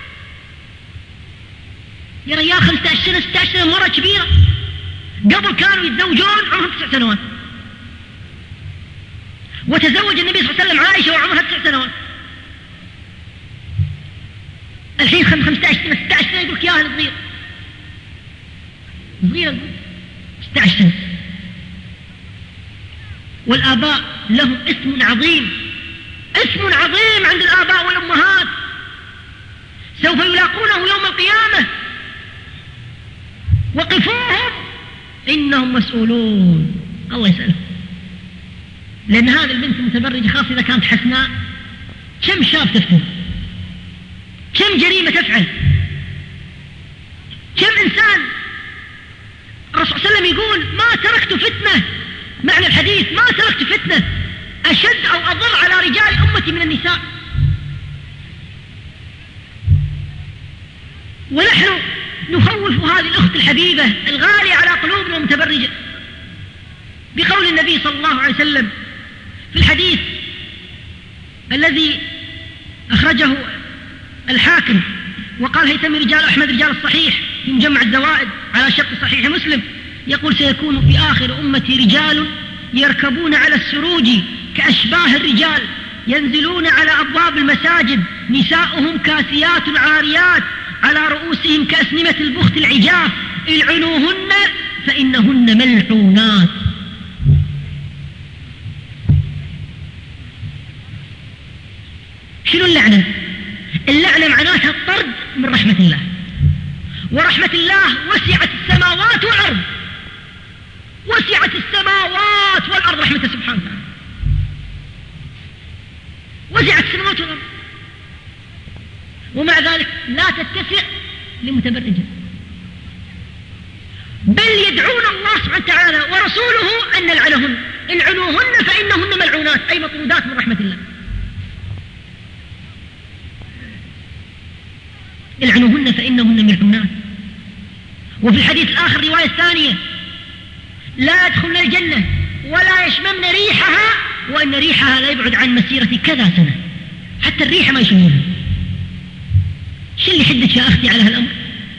يا ريال 15 سنة 16 سنة مرة كبيرة. قبل كانوا يتزوجون عمرهم 9 سنوات، وتزوج النبي صلى الله عليه وسلم عائشة وعمرها 9 سنوات. الحين 15 سنة 16 سنة يقولك يا أهل صغير، صغير 16 سنة. والآباء لهم اسم عظيم، اسم عظيم عند الآباء والأمهات، سوف يلاقونه يوم القيامة. وقفوهم إنهم مسؤولون، الله يسألهم. لأن هذه البنت المتبرجة خاصة إذا كانت حسناء، كم شاب تفتن، كم جريمة تفعل، كم إنسان. الرسول صلى الله عليه وسلم يقول: ما تركت فتنة، معنى الحديث ما تركت فتنة أشد أو أضر على رجال أمتي من النساء. ونحن نخوف هذه الأخت الحبيبة الغالية على قلوبنا المتبرجة بقول النبي صلى الله عليه وسلم في الحديث الذي أخرجه الحاكم وقال هيثم رجال أحمد رجال الصحيح في مجمع الزوائد على شرط صحيح مسلم، يقول: سيكون في آخر أمتي رجال يركبون على السروج كأشباه الرجال، ينزلون على أبواب المساجد، نساؤهم كاسيات عاريات، على رؤوسهم كأسنمة البخت العجاف، العنوهن فإنهن ملعونات. شنو اللعنة؟ اللعنة معناتها الطرد من رحمة الله، ورحمة الله وسعت السماوات والأرض، وسعت السماوات والأرض رحمته سبحانه وتعالى، وسعت السماوات والأرض، ومع ذلك لا تتسع لمتبرجة، بل يدعون الله سبحانه وتعالى ورسوله أن نلعنهن، العنوهن فإنهن ملعونات، أي مطرودات من رحمة الله. العنوهن فإنهن ملعونات. وفي الحديث الآخر رواية ثانية: لا يدخلن الجنة ولا يشممن ريحها وأن ريحها لا يبعد عن مسيرة كذا سنة، حتى الريحة ما يشمونها. شو اللي حدك يا أختي على هالأمر؟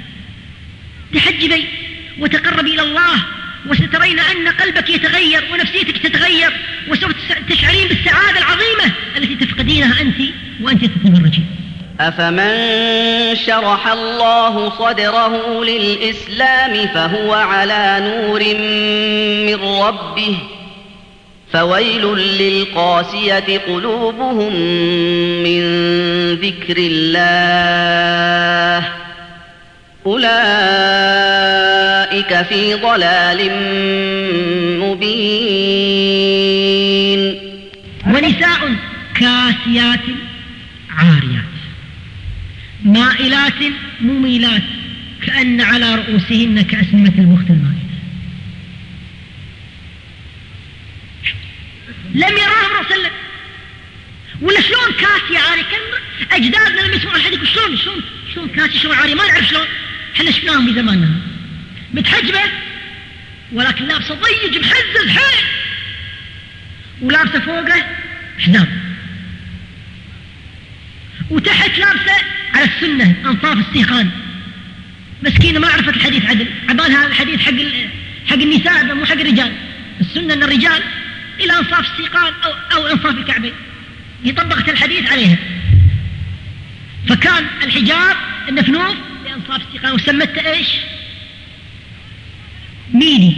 تحجبي وتقربي إلى الله، وسترين أن قلبك يتغير ونفسيتك تتغير، وسوف تشعرين بالسعادة العظيمة التي تفقدينها أنت وأنت تتبرجين. أفمن شرح الله صدره للإسلام فهو على نور من ربه، فويل للقاسية قلوبهم من ذكر الله، أولئك في ضلال مبين. ونساء كاسيات عاريات مائلات مميلات كأن على رؤوسهن كأسنمة البخت المائدة. لم يراه الرسول صلى الله عليه وسلم. ولا شلون كاسية عاري؟ كان أجدادنا لما يسمعوا الحديث شلون كاسية شلون عاري؟ ما نعرف شلون. احنا شفناهم بزماننا متحجبة ولكن لابسة ضيج محزز حيل ولابسة فوقه حزام وتحت لابسة على السنة أنصاف السيقان. مسكينة ما عرفت الحديث عدل، عبالها الحديث حق النساء مو حق الرجال. السنة أن الرجال إلى أنصاف السيقان أو أنصاف الكعبين. هي طبقت الحديث عليها، فكان الحجاب النفنوف لأنصاف السيقان وسمته إيش؟ ميدي.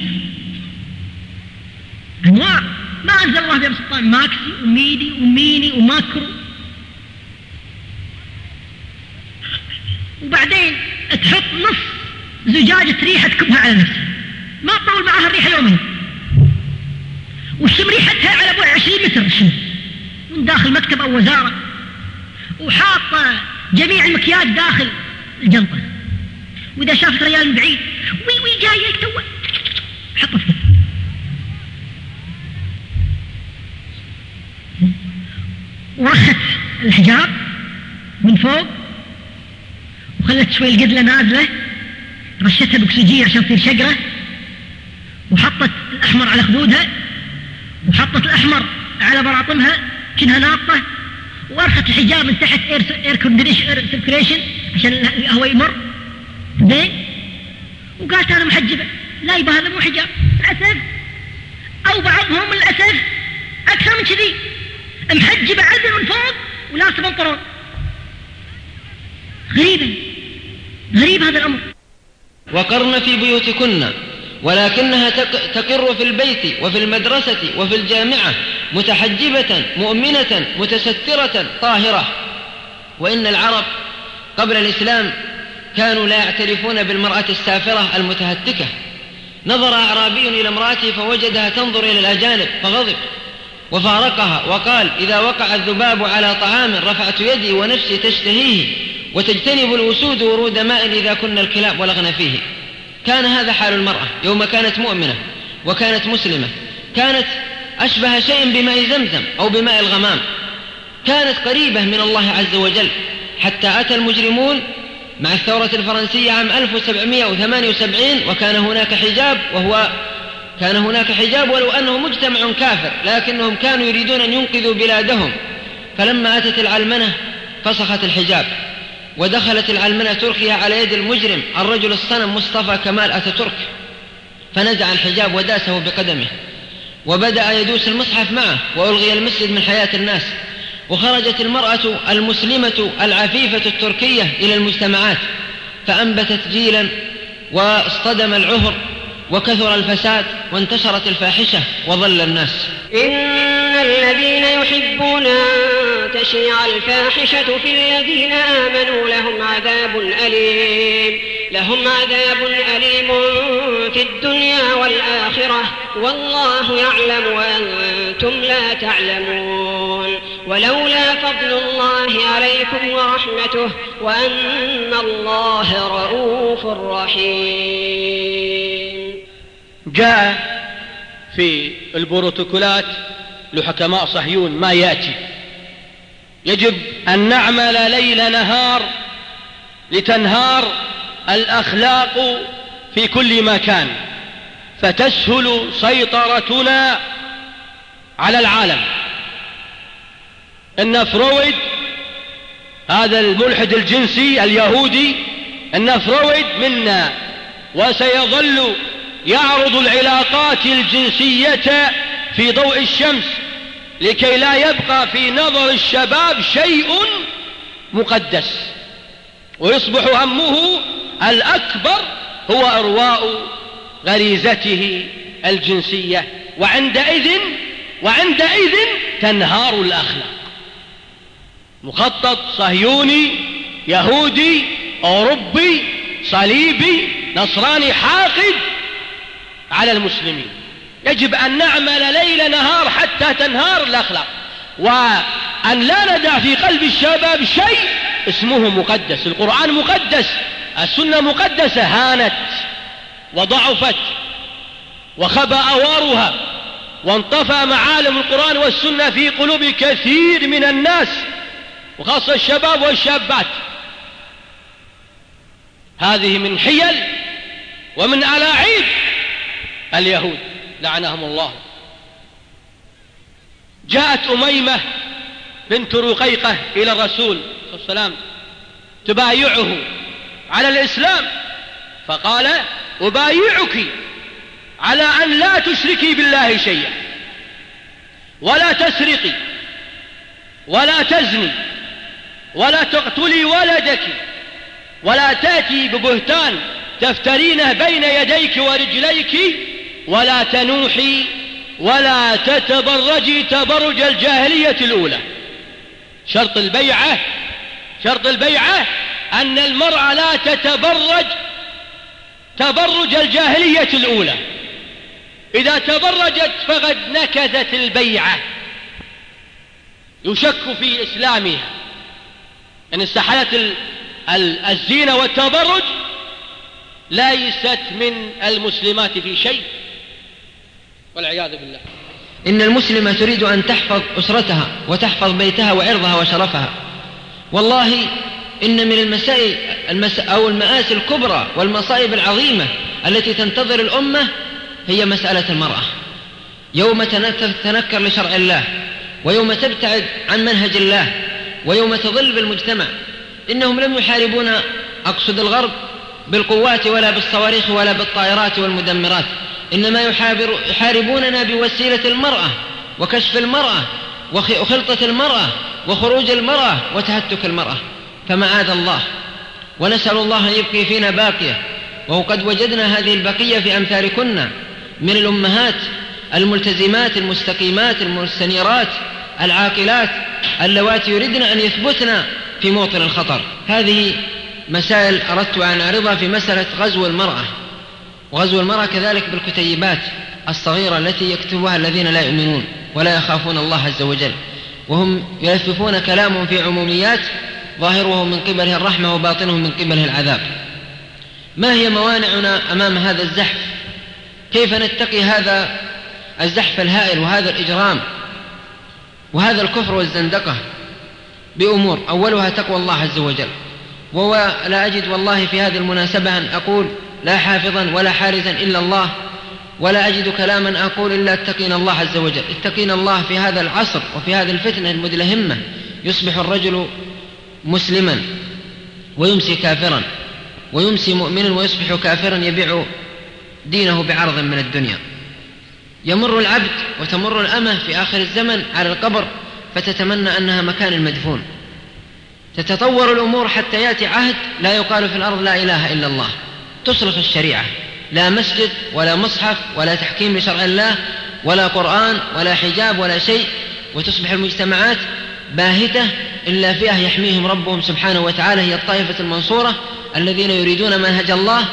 أنواع ما أنزل الله بها سلطان، ماكسي وميدي وميني وماكرو. وبعدين تحط نص زجاجة ريحة تكبها على نفسها، ما تطول معها الريحة يومين، والشم ريحتها على بعد 20 متر الشم من داخل مكتب أو وزارة، وحاطة جميع المكياج داخل الجنطة، وإذا شافت رجال من بعيد وي جاي توه حطه في كتف. ورخت الحجاب من فوق وخلت شوي القدلة نازلة، رشتها بأكسجين عشان تصير شقرة، وحطت الأحمر على خدودها، وحطت الأحمر على براطمها كأنها ناطة، وأرخت الحجاب من تحت اير سيركيليشن عشان الهواء يمر زين، وقالت أنا محجبة. لا يبقى هذا مو حجاب للأسف، أو بعضهم للأسف أكثر من كذي محجبة عدل من فوق ولابسة بنطلون. غريب هذا الأمر. وقرن في بيوتكن ولكنها تقر في البيت وفي المدرسة وفي الجامعة متحجبة مؤمنة متسترة طاهرة. وإن العرب قبل الإسلام كانوا لا يعترفون بالمرأة السافرة المتهتكة. نظر أعرابي إلى امرأته فوجدها تنظر إلى الأجانب فغضب وفارقها وقال: إذا وقع الذباب على طعام رفعت يدي ونفسي تشتهيه، وتجتنب الأسود ورود ماء إذا كن الكلاب ولغن فيه. كان هذا حال المرأة يوم كانت مؤمنة وكانت مسلمة، كانت أشبه شيء بماء زمزم أو بماء الغمام، كانت قريبة من الله عز وجل، حتى أتى المجرمون مع الثورة الفرنسية عام 1778 وكان هناك حجاب ولو أنه مجتمع كافر، لكنهم كانوا يريدون أن ينقذوا بلادهم. فلما أتت العلمنة فسخت الحجاب، ودخلت العلمنة تركيا على يد المجرم الرجل الصنم مصطفى كمال أتاتورك، فنزع الحجاب وداسه بقدمه، وبدأ يدوس المصحف معه، وألغي المسجد من حياة الناس. وخرجت المرأة المسلمة العفيفة التركية إلى المجتمعات فأنبتت جيلا، واصطدم العهر، وكثر الفساد، وانتشرت الفاحشة، وضل الناس. إن الذين يحبون أن تشيع الفاحشة في الذين آمنوا لهم عذاب أليم في الدنيا والآخرة، والله يعلم وأنتم لا تعلمون. ولولا فضل الله عليكم ورحمته وأن الله رؤوف رحيم. جاء في البروتوكولات لحكماء صهيون ما يأتي: يجب أن نعمل ليل نهار لتنهار الأخلاق في كل مكان، فتسهل سيطرتنا على العالم. إن فرويد هذا الملحد الجنسي اليهودي، إن فرويد منا، وسيظل يعرض العلاقات الجنسية في ضوء الشمس لكي لا يبقى في نظر الشباب شيء مقدس، ويصبح همه الأكبر هو إرواء غريزته الجنسية، وعندئذ تنهار الأخلاق. مخطط صهيوني يهودي أوروبي صليبي نصراني حاقد على المسلمين. يجب أن نعمل ليل نهار حتى تنهار الأخلاق، وأن لا ندع في قلب الشباب شيء اسمه مقدس. القرآن مقدس، السنة مقدسة هانت وضعفت وخبى أوارها وانطفى معالم القرآن والسنة في قلوب كثير من الناس وخاصة الشباب والشابات. هذه من حيل ومن ألاعيب اليهود لعنهم الله. جاءت أميمة بنت رقيقة إلى الرسول صلى الله عليه وسلم تبايعه على الإسلام، فقال: أبايعك على أن لا تشركي بالله شيئا، ولا تسرقي، ولا تزني، ولا تقتلي ولدك، ولا تأتي ببهتان تفترينه بين يديك ورجليك، ولا تنوحي، ولا تتبرجي تبرج الجاهلية الأولى. شرط البيعة أن المرأة لا تتبرج تبرج الجاهلية الأولى. إذا تبرجت فقد نكثت البيعة، يشك في إسلامها، إن استحلت الزينة والتبرج ليست من المسلمات في شيء، والعياذ بالله. إن المسلمة تريد أن تحفظ أسرتها وتحفظ بيتها وعرضها وشرفها. والله إن من المآسي الكبرى والمصائب العظيمة التي تنتظر الأمة هي مسألة المرأة. يوم تتنكر لشرع الله، ويوم تبتعد عن منهج الله، ويوم تضل بالمجتمع. إنهم لم يحاربونا، أقصد الغرب، بالقوات ولا بالصواريخ ولا بالطائرات والمدمرات، إنما يحاربوننا بوسيلة المرأة وكشف المرأة وخلطة المرأة وخروج المرأة وتهتك المرأة. فمعاذ الله، ونسأل الله أن يبقي فينا باقية، وقد وجدنا هذه البقية في أمثالكن من الأمهات الملتزمات المستقيمات المستنيرات العاقلات اللواتي يريدن أن يثبتن في موطن الخطر. هذه مسائل أردت أن أعرضها في مسألة غزو المرأة، وغزو المرأة كذلك بالكتيبات الصغيرة التي يكتبها الذين لا يؤمنون ولا يخافون الله عز وجل، وهم يلففون كلامهم في عموميات ظاهره من قبله الرحمة وباطنه من قبله العذاب. ما هي موانعنا أمام هذا الزحف؟ كيف نتقي هذا الزحف الهائل وهذا الإجرام وهذا الكفر والزندقة؟ بأمور أولها تقوى الله عز وجل. ولا أجد والله في هذه المناسبة أن أقول لا حافظا ولا حارزا إلا الله، ولا أجد كلاما أقول إلا اتقينا الله عز وجل. اتقينا الله في هذا العصر وفي هذه الفتنة المدلهمة. يصبح الرجل مسلما ويمسي كافرا، ويمسي مؤمنا ويصبح كافرا، يبيع دينه بعرض من الدنيا. يمر العبد وتمر الأمة في آخر الزمن على القبر فتتمنى أنها مكان المدفون. تتطور الأمور حتى يأتي عهد لا يقال في الأرض لا إله إلا الله، تصرخ الشريعة، لا مسجد ولا مصحف ولا تحكيم لشرع الله ولا قرآن ولا حجاب ولا شيء، وتصبح المجتمعات باهتة إلا فئة يحميهم ربهم سبحانه وتعالى، هي الطائفة المنصورة الذين يريدون منهج الله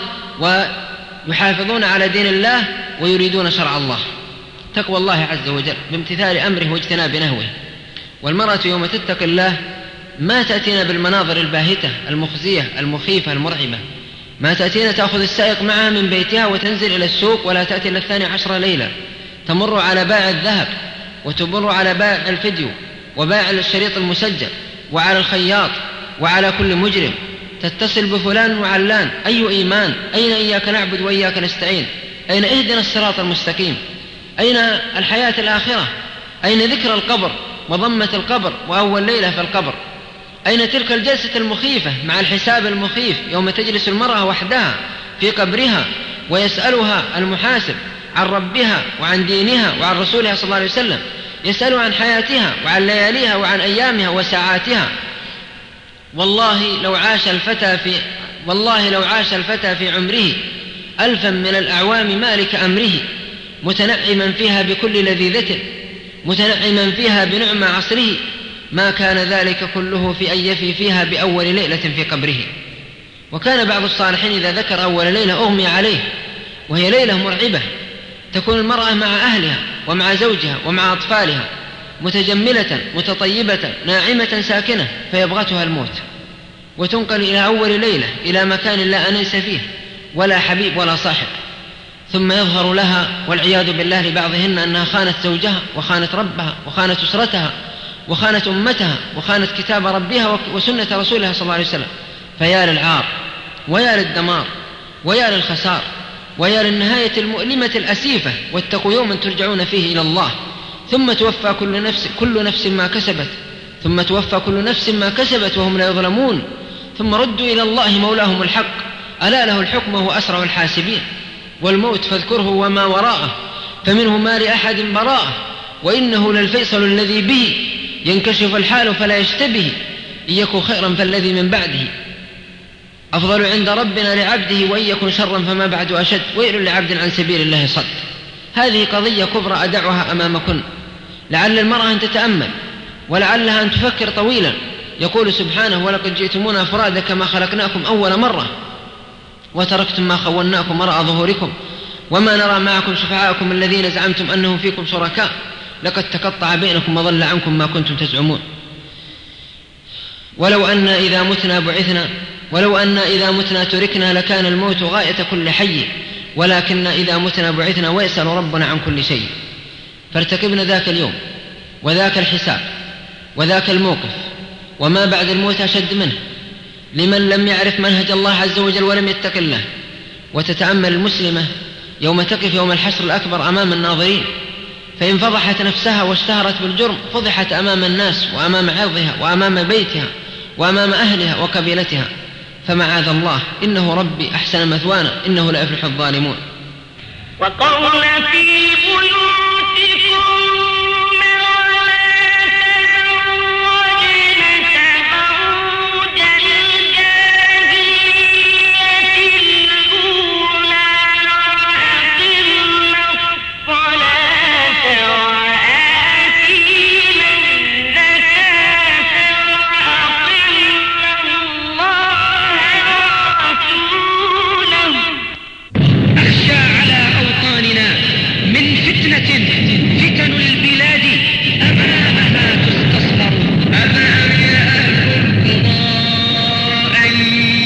ويحافظون على دين الله ويريدون شرع الله. تقوى الله عز وجل بامتثال أمره واجتناب نهوه. والمرأة يوم تتقي الله ما تأتينا بالمناظر الباهتة المخزية المخيفة المرعبة، ما تأتينا تأخذ السائق معها من بيتها وتنزل إلى السوق ولا تأتي إلى 12 ليلة، تمر على بائع الذهب وتمر على بائع الفيديو وبائع الشريط المسجل وعلى الخياط وعلى كل مجرم، تتصل بفلان وعلان. أي إيمان؟ أين إياك نعبد وإياك نستعين؟ أين اهدنا الصراط المستقيم؟ أين الحياة الآخرة؟ أين ذكر القبر وضمة القبر وأول ليلة في القبر؟ أين تلك الجلسة المخيفة مع الحساب المخيف يوم تجلس المرأة وحدها في قبرها ويسألها المحاسب عن ربها وعن دينها وعن رسولها صلى الله عليه وسلم، يسأل عن حياتها وعن لياليها وعن أيامها وساعاتها. والله لو عاش الفتى في عمره 1000 من الأعوام مالك أمره، متنعما فيها بكل لذيذة، متنعما فيها بنعم عصره، ما كان ذلك كله في أن يفي فيها بأول ليلة في قبره. وكان بعض الصالحين إذا ذكر أول ليلة أغمي عليه، وهي ليلة مرعبة، تكون المرأة مع أهلها ومع زوجها ومع أطفالها متجملة متطيبة ناعمة ساكنة، فيبغتها الموت، وتنقل إلى أول ليلة إلى مكان لا أنيس فيه ولا حبيب ولا صاحب، ثم يظهر لها والعياذ بالله لبعضهن أنها خانت زوجها وخانت ربها وخانت أسرتها وخانت أمتها وخانت كتاب ربها وسنة رسولها صلى الله عليه وسلم. فيا للعار ويا للدمار ويا للخسار ويا للنهاية المؤلمة الأسيفة. واتقوا يوما ترجعون فيه إلى الله ثم توفى كل نفس ما كسبت وهم لا يظلمون، ثم ردوا إلى الله مولاهم الحق ألا له الحكم وهو أسرع الحاسبين. والموت فاذكره وما وراءه فمنه ما لأحد براءه، وإنه للفيصل الذي به ينكشف الحال فلا يشتبه، إن يكن خيرا فالذي من بعده أفضل عند ربنا لعبده، وإن يكن شرا فما بعد أشد، ويل لعبد عن سبيل الله صد. هذه قضية كبرى أدعها أمامكن، لعل المرأة أن تتأمل ولعلها أن تفكر طويلا. يقول سبحانه ولقد جئتمونا فرادا كما خلقناكم أول مرة وتركتم ما خولناكم وراء ظهوركم وما نرى معكم شفعاءكم الذين زعمتم أنهم فيكم شركاء لقد تقطع بينكم وضل عنكم ما كنتم تزعمون. ولو أن إذا متنا تركنا لكان الموت غاية كل حي، ولكن إذا متنا بعثنا ويسأل ربنا عن كل شيء. فارتكبنا ذاك اليوم وذاك الحساب وذاك الموقف، وما بعد الموت أشد منه لمن لم يعرف منهج الله عز وجل ولم يتق الله. وتتأمل المسلمة يوم تقف يوم الحشر الأكبر أمام الناظرين، فإن فضحت نفسها واشتهرت بالجرم فضحت أمام الناس وأمام عرضها وأمام بيتها وأمام أهلها وقبيلتها. فمعاذ الله، إنه ربي أحسن مثوانا إنه لا يفلح الظالمون. وقرن في بيوتكم فتن البلاد أمامها تستصغر. أفأمن أهل القرى أن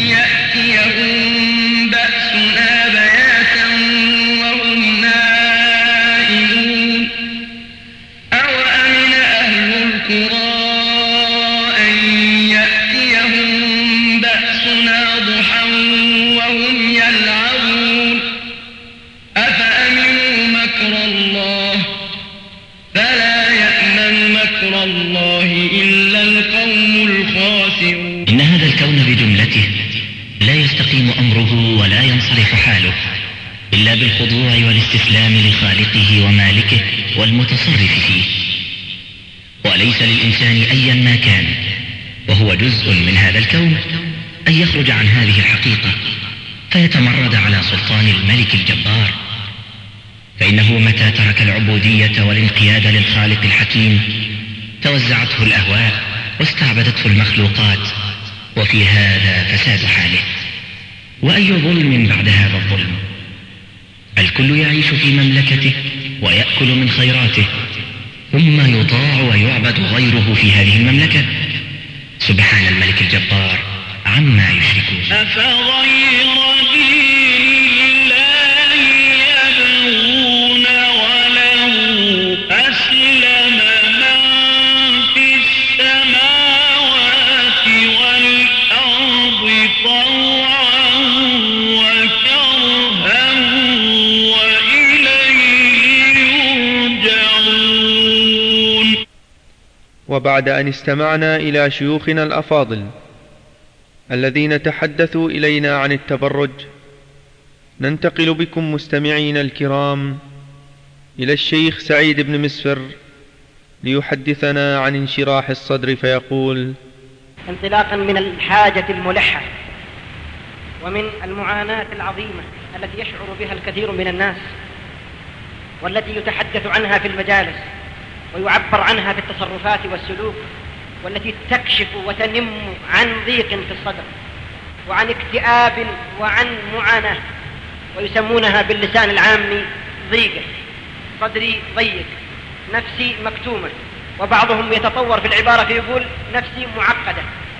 يأتيهم بأسنا بياتا وهم نائمون. أوأمن أهل القرى أن يأتيهم بأسنا ضحى وهم يلعبون. أفأمنوا مكر الله فلا يأمن مكر الله إلا القوم الخاسرون. إن هذا الكون بجملته لا يستقيم أمره ولا ينصرف حاله إلا بالخضوع والاستسلام لخالقه ومالكه والمتصرف فيه. وليس للإنسان أيا ما كان وهو جزء من هذا الكون أن يخرج عن هذه الحقيقة فيتمرد على سلطان الملك الجبار، فإنه متى ترك العبودية والانقياد للخالق الحكيم توزعته الأهواء واستعبدته المخلوقات، وفي هذا فساد حاله. وأي ظلم بعد هذا الظلم؟ الكل يعيش في مملكته ويأكل من خيراته، ثم يطاع ويعبد غيره في هذه المملكة. سبحان الملك الجبار عما يشركون. أفغير دين الله يبغون وله أسلم من في السماوات والأرض طوعا وكرها وإليه يرجعون. وبعد أن استمعنا إلى شيوخنا الأفاضل الذين تحدثوا إلينا عن التبرج، ننتقل بكم مستمعين الكرام إلى الشيخ سعيد بن مسفر ليحدثنا عن انشراح الصدر، فيقول: انطلاقا من الحاجة الملحة ومن المعاناة العظيمة التي يشعر بها الكثير من الناس، والتي يتحدث عنها في المجالس ويعبر عنها في التصرفات والسلوك، والتي تكشف وتنم عن ضيق في الصدر وعن اكتئاب وعن معاناة، ويسمونها باللسان العامي ضيقة، صدري ضيق، نفسي مكتومة، وبعضهم يتطور في العبارة فيقول نفسي معقدة.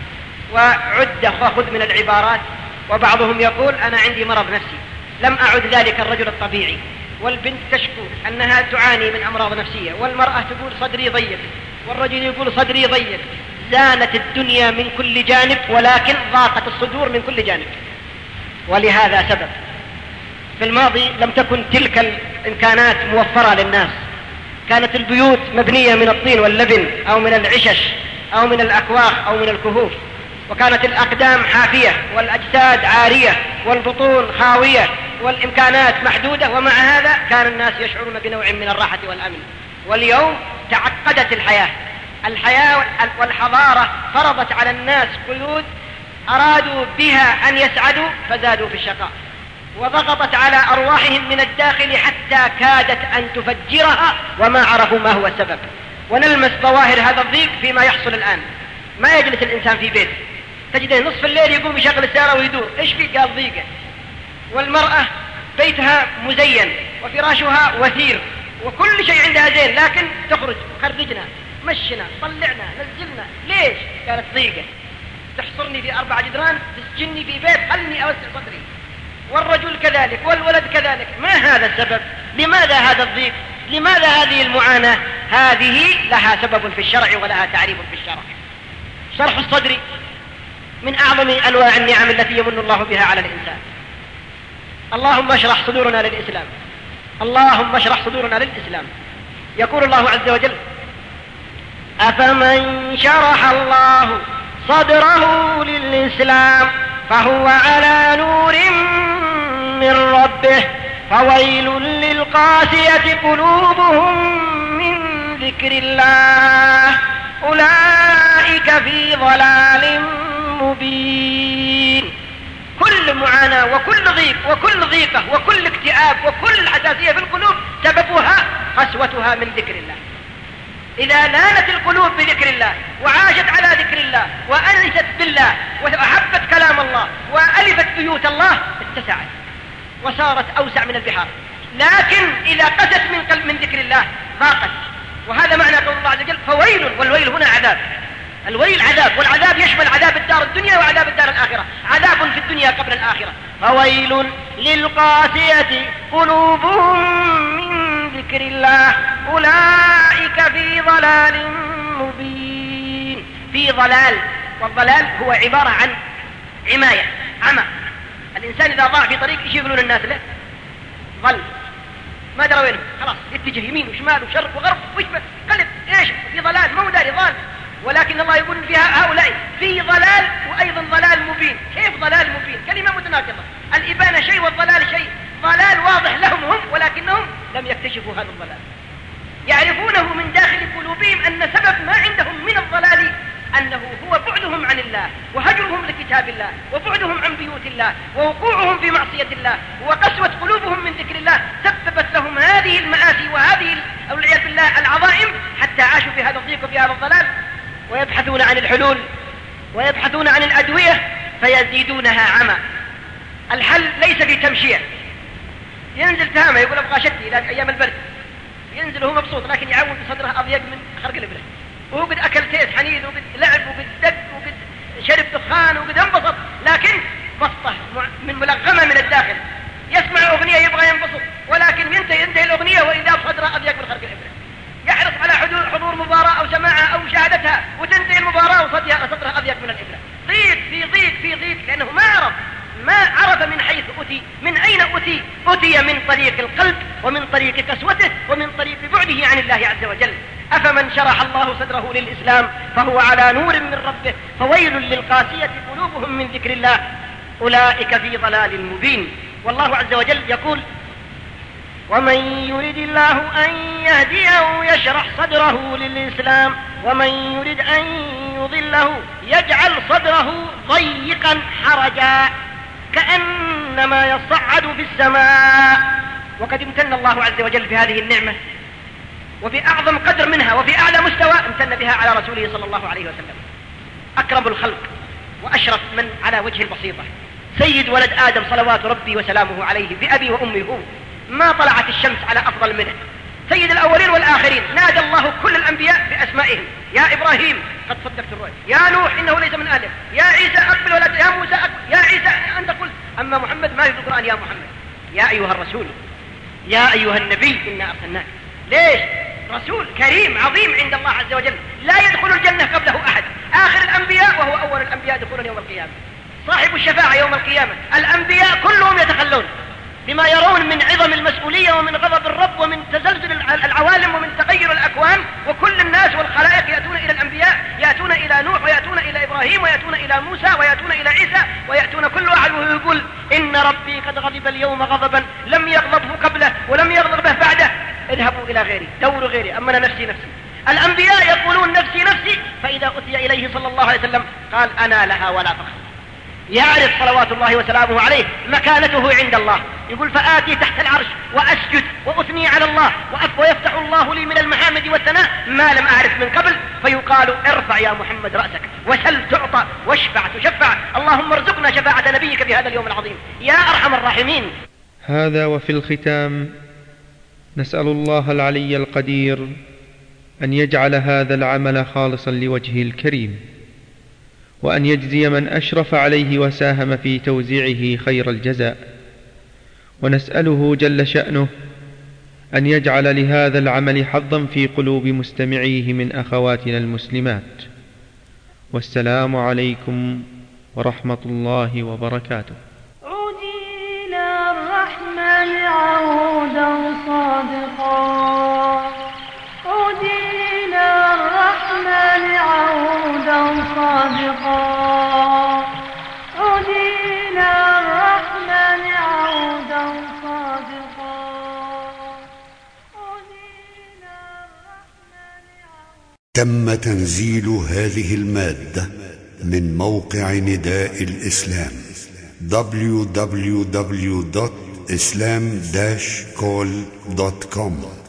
وعد وخذ من العبارات، وبعضهم يقول أنا عندي مرض نفسي لم أعد ذلك الرجل الطبيعي، والبنت تشكو أنها تعاني من أمراض نفسية، والمرأة تقول صدري ضيق، والرجل يقول صدري ضيق. زانت الدنيا من كل جانب، ولكن ضاقت الصدور من كل جانب. ولهذا سبب في الماضي لم تكن تلك الإمكانات موفرة للناس، كانت البيوت مبنية من الطين واللبن أو من العشش أو من الأكواخ أو من الكهوف، وكانت الأقدام حافية والأجساد عارية والبطون خاوية والإمكانات محدودة، ومع هذا كان الناس يشعرون بنوع من الراحة والأمن. واليوم تعقدت الحياة والحضارة فرضت على الناس قيود أرادوا بها أن يسعدوا فزادوا في الشقاء، وضغطت على أرواحهم من الداخل حتى كادت أن تفجرها وما عرفوا ما هو السبب. ونلمس ظواهر هذا الضيق فيما يحصل الآن. ما يجلس الإنسان في بيته، تجده نصف الليل يقوم يشغل السيارة ويدور، إيش فيه؟ قال ضيقة. والمرأة بيتها مزين وفراشها وثير وكل شيء عندها زين، لكن تخرج خرجنا مشنا طلعنا نزلنا، ليش؟ قالت ضيقة، تحصرني في 4 جدران، تسجني في بيت، خلني أوسع صدري. والرجل كذلك والولد كذلك. ما هذا السبب؟ لماذا هذا الضيق؟ لماذا هذه المعاناة؟ هذه لها سبب في الشرع ولها تعريف في الشرع. شرح الصدر من أعظم أنواع النعم التي يمن الله بها على الإنسان. اللهم اشرح صدورنا للإسلام، اللهم اشرح صدورنا للإسلام. يقول الله عز وجل: أفمن شرح الله صدره للإسلام فهو على نور من ربه فويل للقاسية قلوبهم من ذكر الله أولئك في ضلال مبين. كل معاناة وكل ضيق وكل ضيقة وكل اكتئاب وكل حساسية في القلوب سببها قسوتها من ذكر الله. إذا لانت القلوب بذكر الله وعاشت على ذكر الله وأنست بالله وأحبت كلام الله وألفت بيوت الله اتسعت وصارت أوسع من البحار. لكن إذا قست من ذكر الله ضاقت. وهذا معنى قول الله عز وجل: فويل. والويل هنا عذاب. الويل عذاب، والعذاب يشمل عذاب الدار الدنيا وعذاب الدار الآخرة، عذاب في الدنيا قبل الآخرة. فويل للقاسية قلوبهم من ذكر الله أولئك في ضلال مبين. في ضلال، والضلال هو عبارة عن عماية، عمى. الإنسان إذا ضاع في طريق ايش يقولون الناس له؟ ضل، ما درى وينه، خلاص يتجه يمين وشمال وشرق وغرب ويشبه قلب، ايش؟ في ضلال، مو داري ضال. ولكن الله يقول فيها هؤلاء في ضلال وأيضا ضلال مبين. كيف ضلال مبين؟ كلمة متناقضة. الإبانة شيء والضلال شيء. ضلال واضح لهم هم، ولكنهم لم يكتشفوا هذا الضلال، يعرفونه من داخل قلوبهم أن سبب ما عندهم من الضلال أنه هو بعدهم عن الله وهجرهم لكتاب الله وبعدهم عن بيوت الله ووقوعهم في معصية الله وقسوة قلوبهم من ذكر الله سببت لهم هذه المآسي وهذه والعياذ بالله العظائم، حتى عاشوا في هذا الضيق وفي هذا الضلال، ويبحثون عن الحلول ويبحثون عن الأدوية فيزيدونها عمى. الحل ليس في تمشية. ينزل تهامة يقول أبغى شتي إلى أيام البرد، ينزل وهو مبسوط، لكن يعود بصدره أضيق من خرق الإبرة، وهو قد أكل تيس حنيذ وقد لعب وقد دق وقد شرب دخان وقد انبسط، لكن بسطة من ملغمة من الداخل. يسمع أغنية يبغى ينبسط، ولكن ينتهي الأغنية وإذا بصدره أضيق من خرق الإبرة. يحرص على حضور مباراة أو سماعها أو مشاهدتها، وتنتهي المباراة وصدرها أضيق من الإبرة. ضيق في ضيق في ضيق، لأنه ما عرف من حيث أتي، من أين أتي من طريق القلب ومن طريق قسوته ومن طريق بعده عن الله عز وجل. أفمن شرح الله صدره للإسلام فهو على نور من ربه فويل للقاسية قلوبهم من ذكر الله أولئك في ضلال مبين. والله عز وجل يقول: ومن يرد الله أن يهديه يشرح صدره للإسلام ومن يرد أن يضله يجعل صدره ضيقا حرجا كأنما يصعد في السماء. وقد امتن الله عز وجل بهذه النعمة وفي أعظم قدر منها وفي أعلى مستوى امتن بها على رسوله صلى الله عليه وسلم، أكرم الخلق وأشرف من على وجه البسيطة، سيد ولد آدم صلوات ربي وسلامه عليه بأبي وأمي هو. ما طلعت الشمس على أفضل منه سيد الأولين والآخرين، نادى الله كل الأنبياء بأسمائهم: يا إبراهيم قد صدقت الرؤيا، يا نوح إنه ليس من أهلك، يا عيسى أقبل ولا يا موسى أقبل، يا عيسى أنت قلت. أما محمد ما في القرآن يا محمد، يا أيها الرسول، يا أيها النبي إنا أرسلناك. ليش؟ رسول كريم عظيم عند الله عز وجل، لا يدخل الجنة قبله أحد، آخر الأنبياء وهو أول الأنبياء دخولا يوم القيامة، صاحب الشفاعة يوم القيامة. الأنبياء كلهم يتخلون بما يرون من عظم المسؤولية ومن غضب الرب ومن تزلزل العوالم ومن تغير الأكوان، وكل الناس والخلائق يأتون إلى الأنبياء، يأتون إلى نوح ويأتون إلى إبراهيم ويأتون إلى موسى ويأتون إلى عيسى ويأتون كل واحد ويقول: إن ربي قد غضب اليوم غضبا لم يغضبه قبله ولم يغضب به بعده، اذهبوا إلى غيري، دوروا غيري، أما أنا نفسي نفسي. الأنبياء يقولون نفسي نفسي، فإذا أتي إليه صلى الله عليه وسلم قال: أنا لها ولا فخر. يعرف صلوات الله وسلامه عليه مكانته عند الله، يقول: فآتي تحت العرش وأسجد وأثني على الله ويفتح الله لي من المحامد والثناء ما لم أعرف من قبل، فيقال: ارفع يا محمد رأسك وسل تعطى واشفع تشفع، اللهم ارزقنا شفاعة نبيك في هذا اليوم العظيم يا أرحم الراحمين. هذا وفي الختام نسأل الله العلي القدير أن يجعل هذا العمل خالصا لوجهه الكريم، وأن يجزي من أشرف عليه وساهم في توزيعه خير الجزاء، ونسأله جل شأنه أن يجعل لهذا العمل حظا في قلوب مستمعيه من أخواتنا المسلمات. والسلام عليكم ورحمة الله وبركاته. عودي إلى الرحمن عودا صادقا، عودي إلى الرحمن عودا صادقا، عودي إلى الرحمن عودا صادقا، عودي إلى الرحمن عودا. تم تنزيل هذه المادة من موقع نداء الإسلام www.islam-call.com